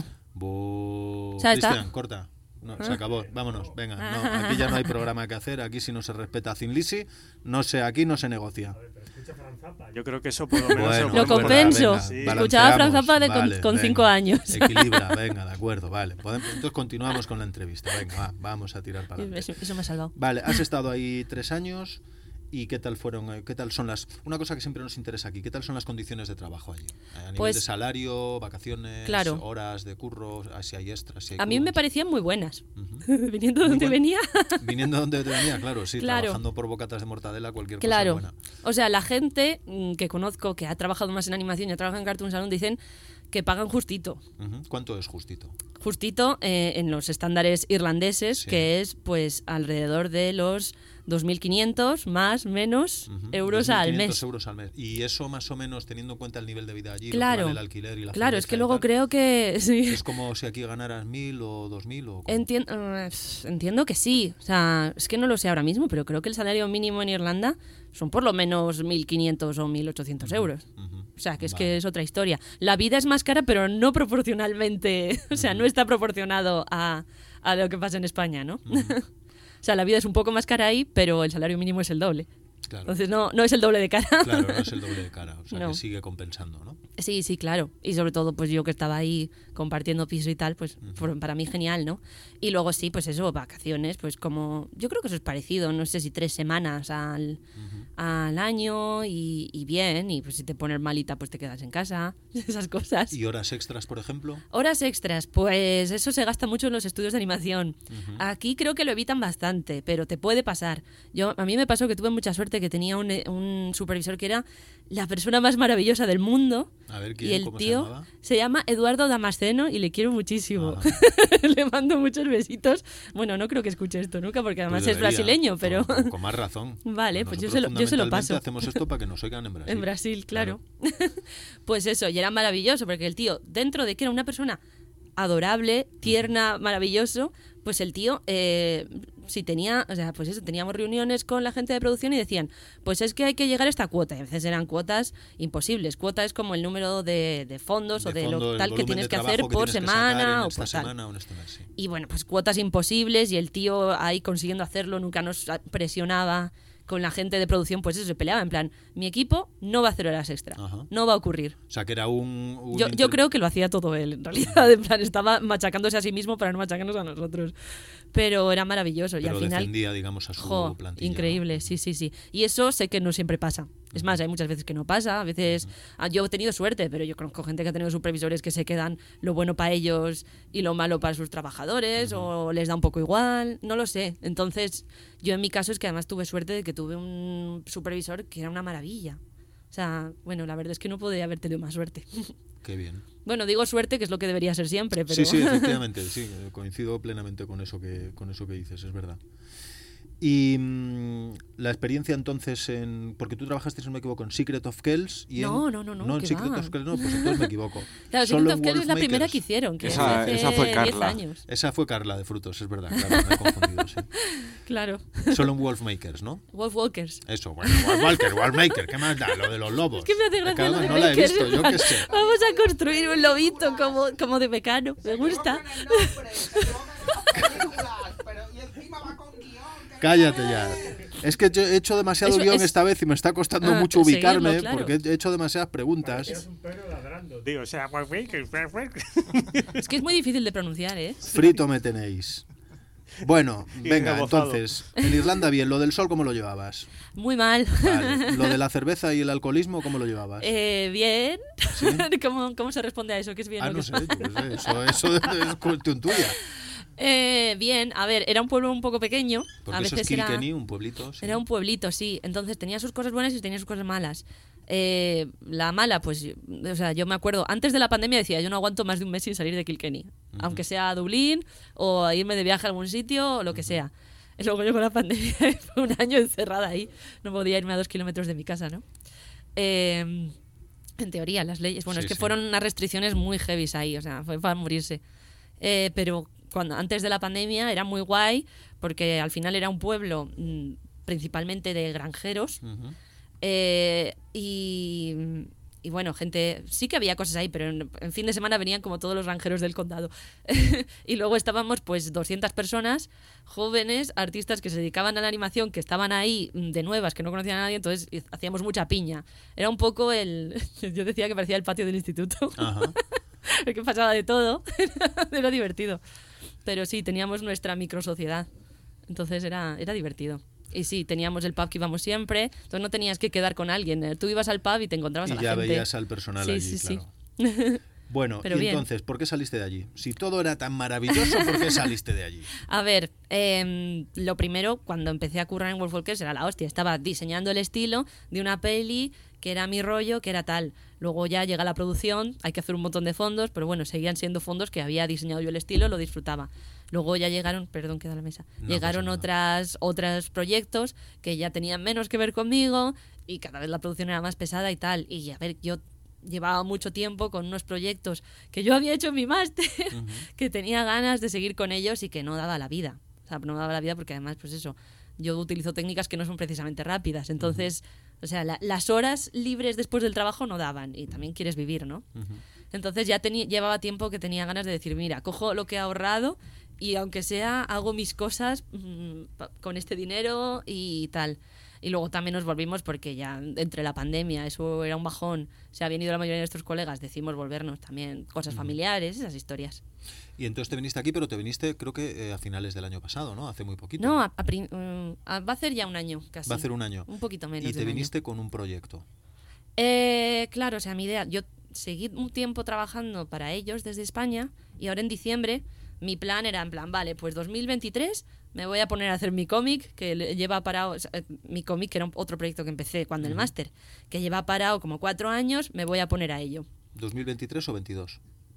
O sea, está- Cristian, corta. No, se acabó. Vámonos. Venga. No, aquí ya no hay programa que hacer. Aquí si no se respeta a Thin Lizzy, aquí no se negocia. Yo creo que eso por lo menos Bueno, se Lo puede compenso. mejorar. Sí. Escuchaba a Frank Zappa Vale, con venga. 5 años. Equilibra, venga, de acuerdo, vale. Entonces continuamos con la entrevista. Venga, vamos a tirar para adelante. Eso me ha salvado. Vale, has estado ahí 3 años. ¿Y qué tal son las... Una cosa que siempre nos interesa aquí, ¿qué tal son las condiciones de trabajo allí? A nivel Pues- de salario, vacaciones, Claro. horas de curro, si hay extras, si hay A mí me curros? parecían muy buenas. Ujú. Viniendo de donde Muy venía. Viniendo de donde te venía, claro, sí, Claro. trabajando por bocatas de mortadela, cualquier Claro. cosa buena. O sea, la gente que conozco que ha trabajado más en animación y ha trabajado en Cartoon Salon dicen que pagan justito. Ujú. ¿Cuánto es justito? Justito en los estándares irlandeses, Sí. que es pues alrededor de los 2.500 más menos Ujú. euros al 2.500 mes. euros al mes. Y eso más o menos teniendo en cuenta el nivel de vida allí, Claro. lo que vale el alquiler y la Claro, es cerveza que y luego tal. creo que sí. Es como si aquí ganaras 1.000 o 2.000 o... ¿cómo? Entiendo que sí. O sea, es que no lo sé ahora mismo, pero creo que el salario mínimo en Irlanda son por lo menos 1.500 o 1.800 euros. Ujú. O sea, que es Vale. que es otra historia. La vida es más cara, pero no proporcionalmente. O sea, no está proporcionado a lo que pasa en España, ¿no? O sea, la vida es un poco más cara ahí, pero el salario mínimo es el doble. Claro. Entonces no es el doble de cara. Claro, no es el doble de cara, o sea No. que sigue compensando, ¿no? Sí, sí, claro. Y sobre todo, pues yo que estaba ahí compartiendo piso y tal, pues para mí genial, ¿no? Y luego sí, pues eso, vacaciones, pues como... Yo creo que eso es parecido, no sé si 3 semanas al año y bien. Y pues si te pones malita, pues te quedas en casa. Esas cosas. ¿Y horas extras, por ejemplo? Horas extras, pues eso se gasta mucho en los estudios de animación. Aquí creo que lo evitan bastante, pero te puede pasar. A mí me pasó que tuve mucha suerte que tenía un supervisor que era la persona más maravillosa del mundo. A ver, ¿quién? Y el ¿Cómo se tío llamaba? se llama Eduardo Damasceno y le quiero muchísimo. Ajá. Le mando muchos besitos. Bueno, no creo que escuche esto nunca porque además Pues es debería, brasileño, pero... Con más razón. Vale, pues yo Nosotros se lo fundamentalmente paso. hacemos esto para que nos oigan en Brasil. En Brasil, claro. Pues eso, y era maravilloso, porque el tío, dentro de que era una persona adorable, tierna, maravilloso, pues el tío, si tenía, o sea, pues eso, teníamos reuniones con la gente de producción y decían, pues es que hay que llegar a esta cuota, y a veces eran cuotas imposibles. Cuota es como el número de fondos o de fondo, lo el tal que volumen tienes de que hacer trabajo que por tienes que sacar semana en o esta por tal. semana o en este mes, sí. Y bueno, pues cuotas imposibles y el tío ahí consiguiendo hacerlo, nunca nos presionaba con la gente de producción, pues eso, se peleaba en plan, mi equipo no va a hacer horas extra, Ajá. no va a ocurrir. O sea, que era un Yo creo que lo hacía todo él, en realidad, en plan, estaba machacándose a sí mismo para no machacarnos a nosotros. Pero era maravilloso y Pero al final... defendía, digamos, a su Jo, plantilla. increíble, ¿no? sí, sí, sí. Y eso sé que no siempre pasa. Es más, hay muchas veces que no pasa, a veces... Yo he tenido suerte, pero yo conozco gente que ha tenido supervisores que se quedan lo bueno para ellos y lo malo para sus trabajadores, o les da un poco igual, no lo sé. Entonces, yo en mi caso es que además tuve suerte de que tuve un supervisor que era una maravilla. O sea, bueno, la verdad es que no podría haber tenido más suerte. Qué bien. Bueno, digo suerte, que es lo que debería ser siempre, pero... Sí, sí, efectivamente, sí, coincido plenamente con eso que dices, es verdad. Y la experiencia entonces porque tú trabajaste, si no me equivoco, en Secret of Kells y No, en... no, en ¿qué Secret va? of Kells no, pues entonces me equivoco. Claro, Solo Secret en of Kells es la primera Wolfmakers. que hicieron, que Esa hace fue 10 Carla. años. Esa fue Carla de Frutos, es verdad, claro, me he confundido, sí. Claro. Solo en Wolfmakers, ¿no? Wolf Walkers. Eso, bueno, Wolfmaker, ¿qué más da? Lo de los lobos. Es que me hace gracia lo de no la he Makers. visto, yo qué sé. Vamos a construir un lobito como de Mecano. Me gusta. Cállate ya. Es que he hecho demasiado Eso guión es- esta vez y me está costando Ah, mucho ubicarme seguirlo, claro. porque he hecho demasiadas preguntas. un perro ladrando, tío. O sea, Es que es muy difícil de pronunciar, ¿eh? Frito me tenéis. Bueno, Y venga, rebozado. entonces, en Irlanda bien, lo del sol, ¿cómo lo llevabas? Muy mal. Vale. Lo de la cerveza y el alcoholismo, ¿cómo lo llevabas? Bien. ¿Sí? ¿Cómo se responde a eso? ¿Qué es bien? Ah, o qué no es sé, mal? yo qué sé, eso es cuestión tuya. Bien, a ver, era un pueblo un poco pequeño. Porque a eso veces es Kilkenny, un pueblito. Sí. Era un pueblito, sí. Entonces tenía sus cosas buenas y tenía sus cosas malas. La mala, pues, o sea, yo me acuerdo, antes de la pandemia decía, yo no aguanto más de un mes sin salir de Kilkenny. Aunque sea a Dublín o a irme de viaje a algún sitio o lo que sea. Y luego yo con la pandemia fue un año encerrada ahí. No podía irme a 2 kilómetros de mi casa, ¿no? En teoría, las leyes. Bueno, Sí, es que sí. fueron unas restricciones muy heavies ahí, o sea, fue para morirse. Pero antes de la pandemia era muy guay porque al final era un pueblo principalmente de granjeros. Ujú. Y y bueno, gente, sí que había cosas ahí, pero en fin de semana venían como todos los granjeros del condado. Y luego estábamos pues 200 personas, jóvenes, artistas que se dedicaban a la animación, que estaban ahí de nuevas, que no conocían a nadie, entonces hacíamos mucha piña. Era un poco yo decía que parecía el patio del instituto. Ajá. Que pasaba de todo. Era divertido. Pero sí, teníamos nuestra microsociedad. Entonces era divertido. Y sí, teníamos el pub que íbamos siempre, entonces no tenías que quedar con alguien. Tú ibas al pub y te encontrabas a la gente. Y ya veías al personal allí, sí, claro. Sí. Bueno, Pero y bien. entonces, ¿por qué saliste de allí? Si todo era tan maravilloso, ¿por qué saliste de allí? A ver, lo primero, cuando empecé a currar en Wolfwalkers era la hostia. Estaba diseñando el estilo de una peli que era mi rollo, que era tal. Luego ya llega la producción, hay que hacer un montón de fondos, pero bueno, seguían siendo fondos que había diseñado yo el estilo, lo disfrutaba. Luego ya llegaron, perdón, queda la mesa, No llegaron otros proyectos que ya tenían menos que ver conmigo y cada vez la producción era más pesada y tal. Y a ver, yo llevaba mucho tiempo con unos proyectos que yo había hecho en mi máster, que tenía ganas de seguir con ellos y que no daba la vida. O sea, no daba la vida porque además, pues eso, yo utilizo técnicas que no son precisamente rápidas. Entonces, o sea, las horas libres después del trabajo no daban y también quieres vivir, ¿no? Entonces ya llevaba tiempo que tenía ganas de decir, mira, cojo lo que he ahorrado y aunque sea, hago mis cosas con este dinero y tal. Y luego también nos volvimos porque ya entre la pandemia, eso era un bajón, se habían ido la mayoría de nuestros colegas, decimos volvernos también, cosas familiares, esas historias. Y entonces te viniste aquí, pero te viniste creo que a finales del año pasado, ¿no? Hace muy poquito. No, va a hacer ya un año casi. Va a hacer un año. Un poquito menos. Y te viniste con un proyecto. Claro, o sea, mi idea, yo seguí un tiempo trabajando para ellos desde España y ahora en diciembre mi plan era en plan, vale, pues 2023 me voy a poner a hacer mi cómic, que lleva parado, o sea, mi cómic que era otro proyecto que empecé cuando el máster, que lleva parado como 4 años, me voy a poner a ello. ¿2023 o 22?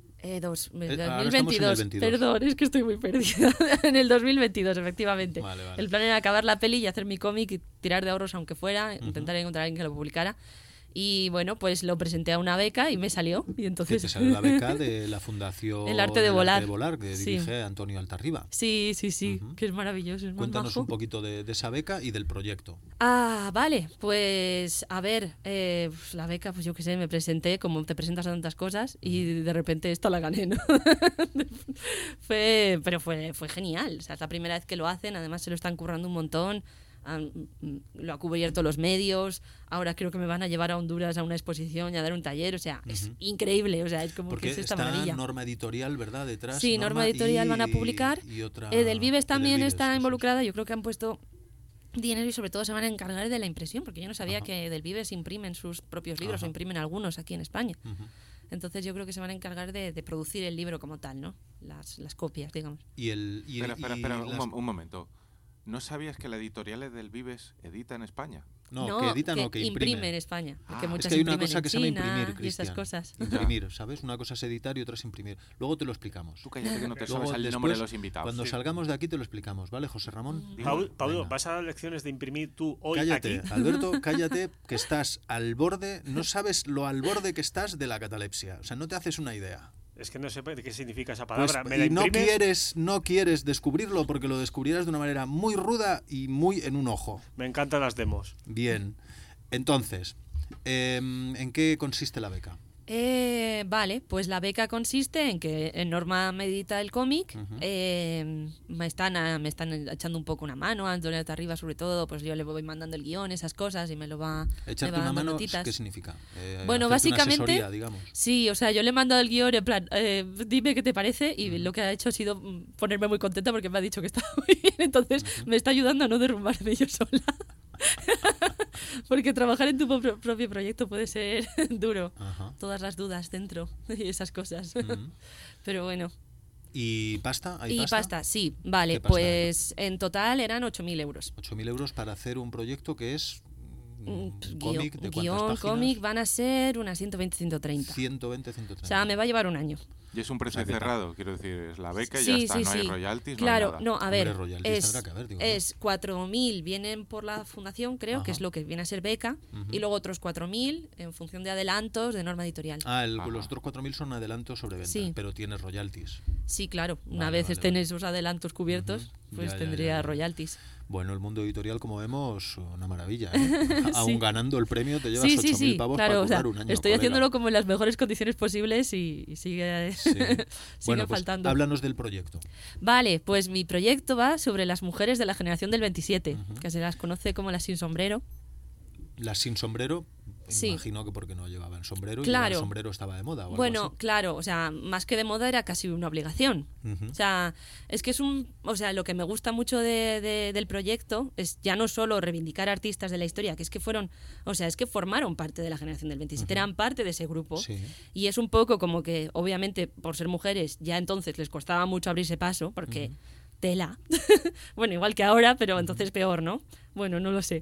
2022, perdón, es que estoy muy perdida. En el 2022, efectivamente. Vale. El plan era acabar la peli y hacer mi cómic y tirar de ahorros aunque fuera, intentar encontrar a alguien que lo publicara. Y bueno, pues lo presenté a una beca y me salió. Y entonces... Que te salió la beca de la Fundación El Arte de Volar, que sí. dirige Antonio Altarriba. Sí, que es maravilloso. Es muy Cuéntanos majo. un poquito de esa beca y del proyecto. Vale, pues a ver, la beca, pues yo qué sé, me presenté, como te presentas a tantas cosas, y de repente esta la gané, ¿no? Pero fue genial, o sea, es la primera vez que lo hacen, además se lo están currando un montón. Lo ha cubierto los medios, ahora creo que me van a llevar a Honduras a una exposición y a dar un taller, o sea, es increíble, o sea, es como porque que es esta está maravilla. Norma Editorial, ¿verdad? Detrás. Sí, Norma Editorial van a publicar. Y otra, Del Vives también Vives, está eso involucrada, yo creo que han puesto dinero y sobre todo se van a encargar de la impresión, porque yo no sabía que Del Vives imprimen sus propios libros o imprimen algunos aquí en España. Entonces yo creo que se van a encargar de producir el libro como tal, ¿no? Las copias, digamos. Espera, un momento. ¿No sabías que la editorial del Vives edita en España? No, que editan o que imprimen. En España. Porque Es muchas que hay una imprimen cosa en que se llama China imprimir, y esas Cristian. cosas. Imprimir, ¿sabes? Una cosa es editar y otra es imprimir. Luego te lo explicamos. Tú cállate que no te Luego, sabes el después, nombre de los invitados. Cuando salgamos de aquí te lo explicamos, ¿vale, José Ramón? Paulo, Venga. ¿vas a dar lecciones de imprimir tú hoy Cállate, aquí? Alberto, cállate, que estás al borde, no sabes lo al borde que estás de la catalepsia. O sea, no te haces una idea. Es que no sé qué significa esa Pues, palabra. ¿Me la y no imprimes? quieres descubrirlo porque lo descubrirás de una manera muy ruda y muy en un ojo. Me encantan las demos. Bien. Entonces, ¿en qué consiste la beca? Vale, pues la beca consiste en que Norma me edita el cómic, me están echando un poco una mano, Antonio arriba sobre todo, pues yo le voy mandando el guión, esas cosas y me lo va Echarte me va una dando mano, notitas. ¿qué significa? Bueno, hacerte una básicamente, asesoría, digamos. sí, o sea, yo le he mandado el guión en plan, dime qué te parece, y lo que ha hecho ha sido ponerme muy contenta porque me ha dicho que estaba muy bien, entonces me está ayudando a no derrumbarme yo sola. Porque trabajar en tu propio proyecto puede ser duro. Todas las dudas dentro y esas cosas. Pero bueno. ¿Y pasta? ¿Hay Y pasta, sí. Vale, ¿Qué pasta pues en total eran 8.000 euros. 8.000 euros para hacer un proyecto que es un Guión, cómic de cuántas páginas. cómic van a ser unas 120, 130. 120, 130. O sea, me va a llevar un año. Y es un precio La beca. cerrado, quiero decir, es la beca y Sí, ya está, sí, no hay sí. royalties, Claro, no hay nada. no, a ver, Hombre, royalties tendrá que haber, digo yo. es 4.000 vienen por la fundación, creo, que es lo que viene a ser beca, y luego otros 4.000 en función de adelantos de Norma Editorial. Los otros 4.000 son adelantos sobre venta, Sí. pero tienes royalties. Sí, claro. Una Vale, vez vale, estén vale. esos adelantos cubiertos, pues Ya, ya, tendría ya, ya. royalties. Bueno, el mundo editorial, como vemos, una maravilla, ¿eh? Aún Sí. ganando el premio te llevas Sí, 8.000 sí, sí, pavos claro, para o sea, currar un año. estoy colega. haciéndolo como en las mejores condiciones posibles y sigue, Sí. sigue Bueno, pues faltando. háblanos del proyecto. Vale, pues mi proyecto va sobre las mujeres de la generación del 27, que se las conoce como las sin sombrero. Las sin sombrero, Sí. imagino que porque no llevaban sombrero y Claro. el sombrero estaba de moda o algo Bueno, así. claro, o sea, más que de moda era casi una obligación. Ujú. O sea, es que o sea, lo que me gusta mucho del proyecto es ya no solo reivindicar artistas de la historia, que es que es que formaron parte de la generación del 27, eran parte de ese grupo. Sí. Y es un poco como que, obviamente, por ser mujeres, ya entonces les costaba mucho abrirse paso, porque tela. Bueno, igual que ahora, pero entonces peor, ¿no? Bueno, no lo sé.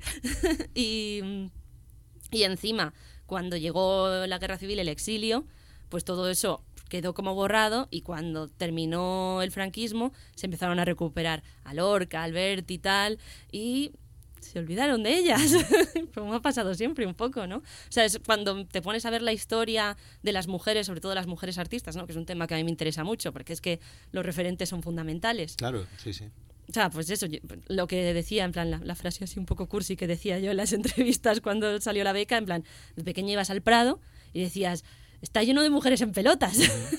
Y encima, cuando llegó la guerra civil, el exilio, pues todo eso quedó como borrado, y cuando terminó el franquismo se empezaron a recuperar a Lorca, Albert y tal, y se olvidaron de ellas, como ha pasado siempre un poco, ¿no? O sea, es cuando te pones a ver la historia de las mujeres, sobre todo las mujeres artistas, ¿no? Que es un tema que a mí me interesa mucho, porque es que los referentes son fundamentales. Claro, sí, sí. O sea, pues eso, lo que decía, en plan, la frase así un poco cursi que decía yo en las entrevistas cuando salió la beca, en plan, de pequeña ibas al Prado y decías, está lleno de mujeres en pelotas.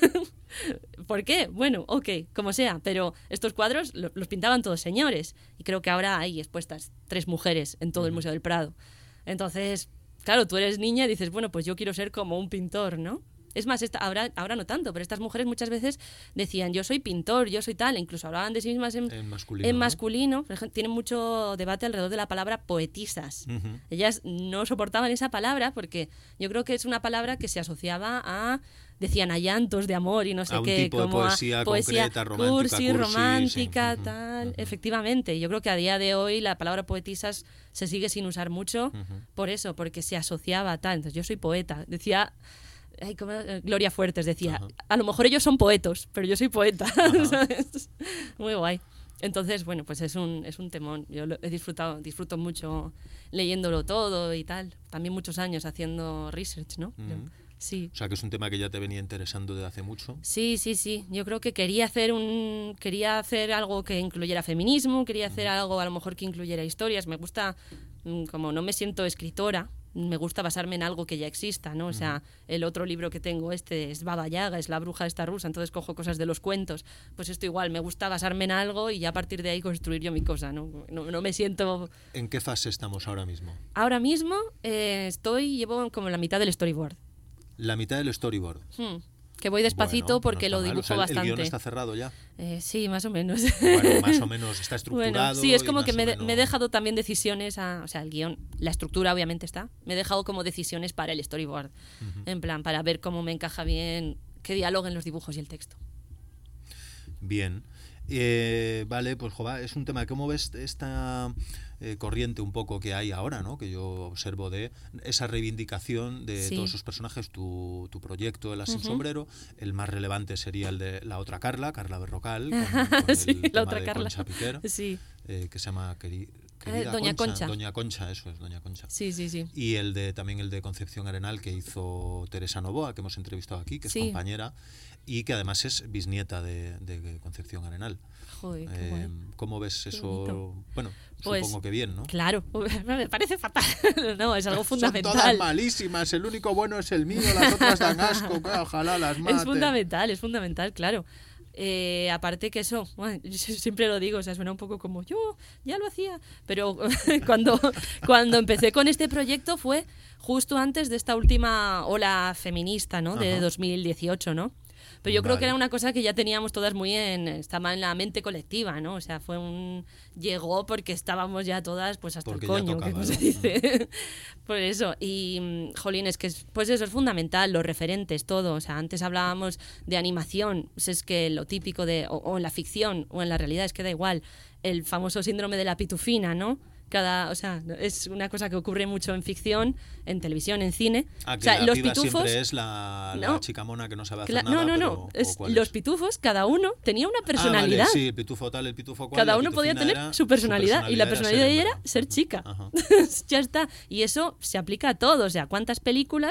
¿Por qué? Bueno, ok, como sea, pero estos cuadros los pintaban todos señores, y creo que ahora hay expuestas 3 mujeres en todo el Museo del Prado. Entonces, claro, tú eres niña y dices, bueno, pues yo quiero ser como un pintor, ¿no? Es más, ahora no tanto, pero estas mujeres muchas veces decían, yo soy pintor, yo soy tal, e incluso hablaban de sí mismas en masculino. en ¿no? masculino. Por ejemplo, tienen mucho debate alrededor de la palabra poetisas. Ujú. Ellas no soportaban esa palabra porque yo creo que es una palabra que se asociaba decían a llantos de amor y no sé A un qué, tipo de como poesía a poesía concreta, romántica, cursi, romántica, sí. tal. Ujú. Efectivamente, yo creo que a día de hoy la palabra poetisas se sigue sin usar mucho por eso, porque se asociaba a tal. Entonces, yo soy poeta. Decía... Gloria Fuertes decía, Ajá. a lo mejor ellos son poetos, pero yo soy poeta. ¿Sabes? Muy guay. Entonces, bueno, pues es un temón. Yo disfruto mucho leyéndolo todo y tal. También muchos años haciendo research, ¿no? Ujú. Sí. O sea, que es un tema que ya te venía interesando desde hace mucho. Sí. Yo creo que quería hacer algo que incluyera feminismo, quería hacer algo a lo mejor que incluyera historias. Me gusta, como no me siento escritora, me gusta basarme en algo que ya exista, ¿no? O sea, el otro libro que tengo es Baba Yaga, es la bruja esta rusa, entonces cojo cosas de los cuentos. Pues esto igual, me gusta basarme en algo y ya a partir de ahí construir yo mi cosa, ¿no? No me siento... ¿En qué fase estamos ahora mismo? Ahora mismo llevo como la mitad del storyboard. La mitad del storyboard. Que voy despacito Bueno, porque no lo está mal. dibujo O sea, bastante. ¿El guión está cerrado ya? Sí, más o menos. Bueno, más o menos está estructurado. Bueno, sí, es y como más que o me menos- he dejado también decisiones o sea, el guión, la estructura obviamente está. Me he dejado como decisiones para el storyboard. En plan, para ver cómo me encaja bien, que dialoguen los dibujos y el texto. Bien. Vale, pues Jova, es un tema. ¿Cómo ves esta corriente un poco que hay ahora, ¿no? Que yo observo de esa reivindicación de Sí. todos esos personajes, tu proyecto de La Sin Sombrero. El más relevante sería el de la otra Carla Berrocal, con Sí, el la tema otra de Carla. Concha Piquer, Sí, que se llama querida Doña Concha. Doña Concha, eso es, Doña Concha. sí. Y también el de Concepción Arenal, que hizo Teresa Novoa, que hemos entrevistado aquí, que es Sí. compañera y que además es bisnieta de Concepción Arenal. Joder, qué guay. ¿Cómo ves eso? bonito. Bueno, Pues, supongo que bien, ¿no? Claro, me parece fatal. No, es algo Son todas fundamental. malísimas, el único bueno es el mío, las otras dan asco, que ojalá las mate. Es fundamental, claro. Aparte que eso, bueno, yo siempre lo digo, o sea, suena un poco como yo ya lo hacía, pero cuando empecé con este proyecto fue justo antes de esta última ola feminista, ¿no? De Ajá. 2018, ¿no? Pero yo creo que Vale. era una cosa que ya teníamos todas estaba en la mente colectiva, ¿no? O sea, llegó porque estábamos ya todas pues hasta Porque el ya coño, tocaba, que se ¿no? dice. Por eso, y jolín, es que pues eso es fundamental, los referentes, todo. O sea, antes hablábamos de animación, pues es que lo típico o en la ficción o en la realidad, es que da igual, el famoso síndrome de la pitufina, ¿no? O sea, es una cosa que ocurre mucho en ficción, en televisión, en cine. Ah, que o sea, la los piba pitufos siempre es la No. chica mona que no sabe hacer Cla- nada. no. pero- ¿o cuál Los es? pitufos, cada uno tenía una Ah, personalidad. vale, sí, el pitufo tal, el pitufo cual. Cada la uno podía pitufina tener era- su personalidad y la personalidad de ella era hembra. ser chica. Ajá. Ya está. Y eso se aplica a todo. O sea, ¿cuántas películas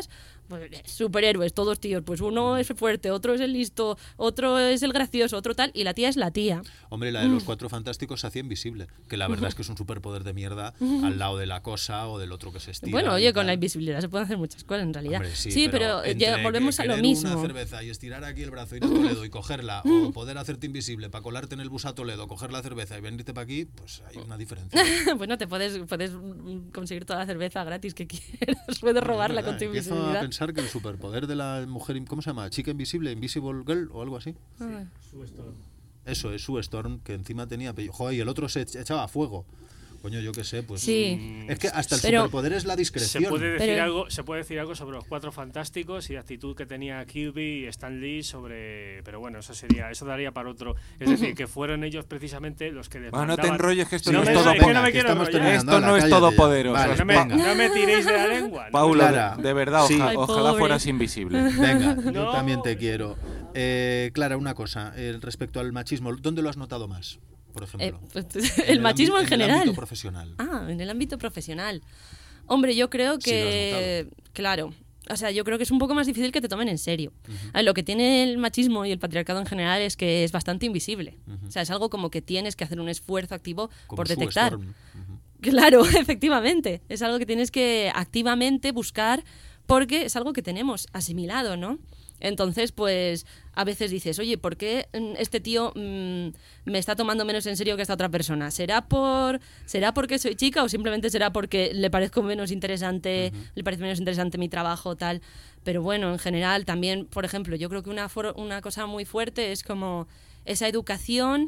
pues, superhéroes, todos tíos. Pues uno es fuerte, otro es el listo, otro es el gracioso, otro tal, y la tía es la tía. Hombre, la de los Cuatro Fantásticos se hacía invisible, que la verdad es que es un superpoder de mierda al lado de la cosa o del otro que se estira. Bueno, oye, con la invisibilidad se pueden hacer muchas cosas en realidad. Hombre, sí, pero ya volvemos a lo mismo. Una cerveza y estirar aquí el brazo, ir a Toledo y cogerla, o poder hacerte invisible para colarte en el bus a Toledo, coger la cerveza y venirte para aquí, pues hay una diferencia. Bueno, te puedes conseguir toda la cerveza gratis que quieras, puedes robarla con tu Empiezo invisibilidad. a pensar que el superpoder de la mujer, ¿cómo se llama? Chica invisible, Invisible Girl o algo así. Eso es Sue Storm, que encima tenía... Joder, y el otro se echaba a fuego. Coño, yo qué sé, pues... Sí. Es que hasta el superpoder es la discreción. Se puede decir algo sobre los Cuatro Fantásticos y la actitud que tenía Kirby y Stan Lee sobre... Pero bueno, eso daría para otro. Es decir, que fueron ellos precisamente los que Bueno, demandaban... no te enrolles, que esto No no, me- es todo es que no me poderoso. quiero enrollar. Esto no es todopoderoso. Vale, No me tiréis de la lengua. ¿no? Paula, Clara, de verdad, sí. Ay, ojalá pobre. fueras invisible. Venga, yo No. también te quiero. Clara, una cosa, respecto al machismo, ¿dónde lo has notado más, por ejemplo? Pues, el machismo en En el general. ámbito profesional. Ah, en el ámbito profesional. Hombre, yo creo Sí, lo has que... Claro. O sea, yo creo que es un poco más difícil que te tomen en serio. Lo que tiene el machismo y el patriarcado en general es que es bastante invisible. O sea, es algo como que tienes que hacer un esfuerzo activo Como por Sue detectar. Storm. Claro, efectivamente. Es algo que tienes que activamente buscar porque es algo que tenemos asimilado, ¿no? Entonces, pues, a veces dices, oye, ¿por qué este tío me está tomando menos en serio que esta otra persona? ¿Será porque soy chica o simplemente será porque le parezco menos interesante, le parece menos interesante mi trabajo, tal? Pero bueno, en general también, por ejemplo, yo creo que una cosa muy fuerte es como esa educación...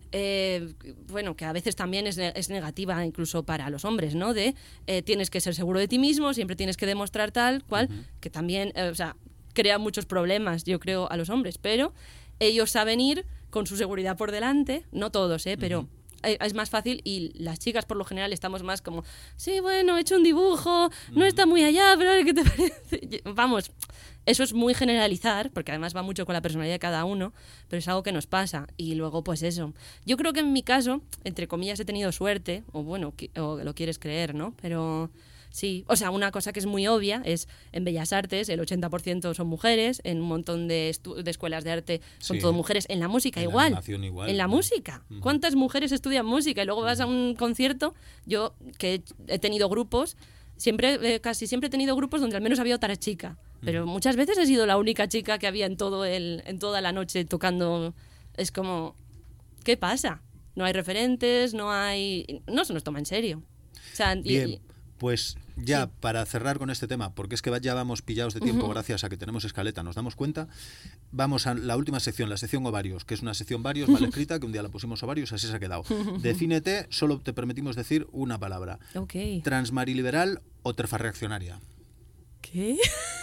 bueno, que a veces también es negativa incluso para los hombres, ¿no? De tienes que ser seguro de ti mismo, siempre tienes que demostrar tal cual, que también, o sea, crea muchos problemas, yo creo, a los hombres, pero ellos saben ir con su seguridad por delante, no todos, pero es más fácil y las chicas por lo general estamos más como, sí, bueno, he hecho un dibujo, no está muy allá, pero a ver qué te parece. Vamos, eso es muy generalizar, porque además va mucho con la personalidad de cada uno, pero es algo que nos pasa. Y luego, pues eso. Yo creo que en mi caso, entre comillas, he tenido suerte, o bueno, o lo quieres creer, ¿no? Pero sí, o sea, una cosa que es muy obvia es en Bellas Artes el 80% son mujeres, en un montón de escuelas de arte son Sí. todo mujeres, en la música En la igual, animación igual, en la ¿no? música. ¿Cuántas mujeres estudian música y luego vas a un concierto? Yo, que he tenido grupos, casi siempre he tenido grupos donde al menos había otra chica, pero muchas veces he sido la única chica que había en toda la noche tocando. Es como, ¿qué pasa? No hay referentes, no se nos toma en serio. O sea, Bien, pues ya para cerrar con este tema, porque es que ya vamos pillados de tiempo gracias a que tenemos escaleta, nos damos cuenta, vamos a la última sección, la sección ovarios, que es una sección varios mal escrita, que un día la pusimos ovarios, así se ha quedado. Defínete, solo te permitimos decir una palabra. Ok. Transmariliberal o terfarreaccionaria. ¿Qué?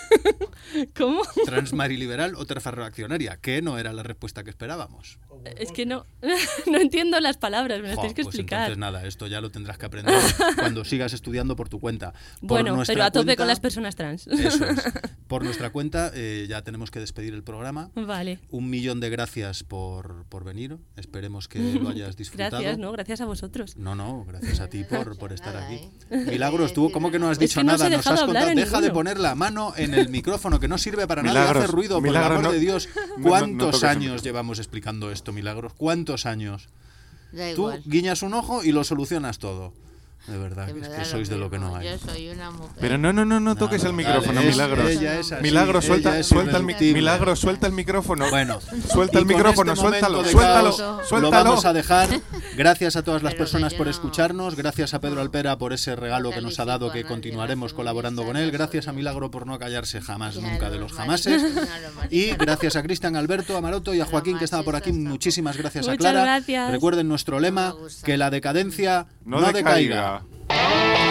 ¿Cómo? Transmariliberal o terfarreaccionaria, que no era la respuesta que esperábamos. Es que no entiendo las palabras, me las tienes que Pues explicar. entonces nada, esto ya lo tendrás que aprender cuando sigas estudiando por tu cuenta. Por Bueno, nuestra pero a tope cuenta- con las personas trans. Eso es. Por nuestra cuenta ya tenemos que despedir el programa. Vale. 1.000.000 de gracias por venir. Esperemos que lo hayas disfrutado. Gracias, ¿no? Gracias a vosotros. No, gracias a ti por estar Nada, aquí. ¿eh? Milagros, tú, ¿cómo que no has Es dicho que no os he nada? Nos dejado has hablar contado. a Deja de ninguno. poner la mano en el micrófono, que no sirve para nada. Milagros, Hace ruido, por el Milagros, amor no- de Dios. no ¿Cuántos toques el años micrófono. llevamos explicando esto, Milagros? ¿Cuántos años? Da Tú igual. guiñas un ojo y lo solucionas todo. De verdad, que que me es da que sois de lo que mismo. no hay. Yo soy una mujer. Pero no toques el micrófono, Dale, Milagros. ella es así, Milagros, ella suelta es el irresistible. Milagros, suelta el micrófono. Bueno, Suelta y el con micrófono, este momento suéltalo, de suéltalo, caos Lo suéltalo. vamos a dejar. Gracias a todas las Pero personas que por yo no- escucharnos. Gracias a Pedro Alpera por ese regalo que nos ha dado, que califico a nadie, continuaremos las colaborando con feministas él. Gracias a no son Milagro por no callarse jamás, Ya nunca, de los los jamases. machistas, no, los Y machistas. gracias a Cristian, Alberto, a Maroto y a Los Joaquín, que estaba por aquí. machistas tampoco. Muchísimas gracias a Muchas Clara. gracias. Recuerden nuestro lema, me gusta. que la decadencia No no decaiga. decaiga.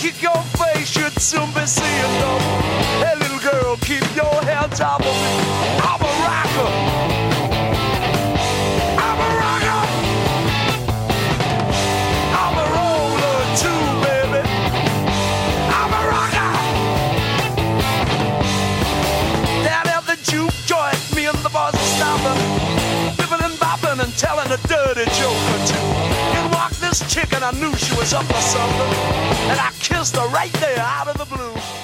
kick your face, you'd soon be seeing them. Hey, little girl, keep your head top of me. I'm a rocker. I'm a rocker. I'm a roller too, baby. I'm a rocker. Down at the juke joint, me and the boss are stopping, bipping and bopping and telling a dirty joke or two. In walked this chick and I knew she was up for something, and I kissed her right there out of the blue.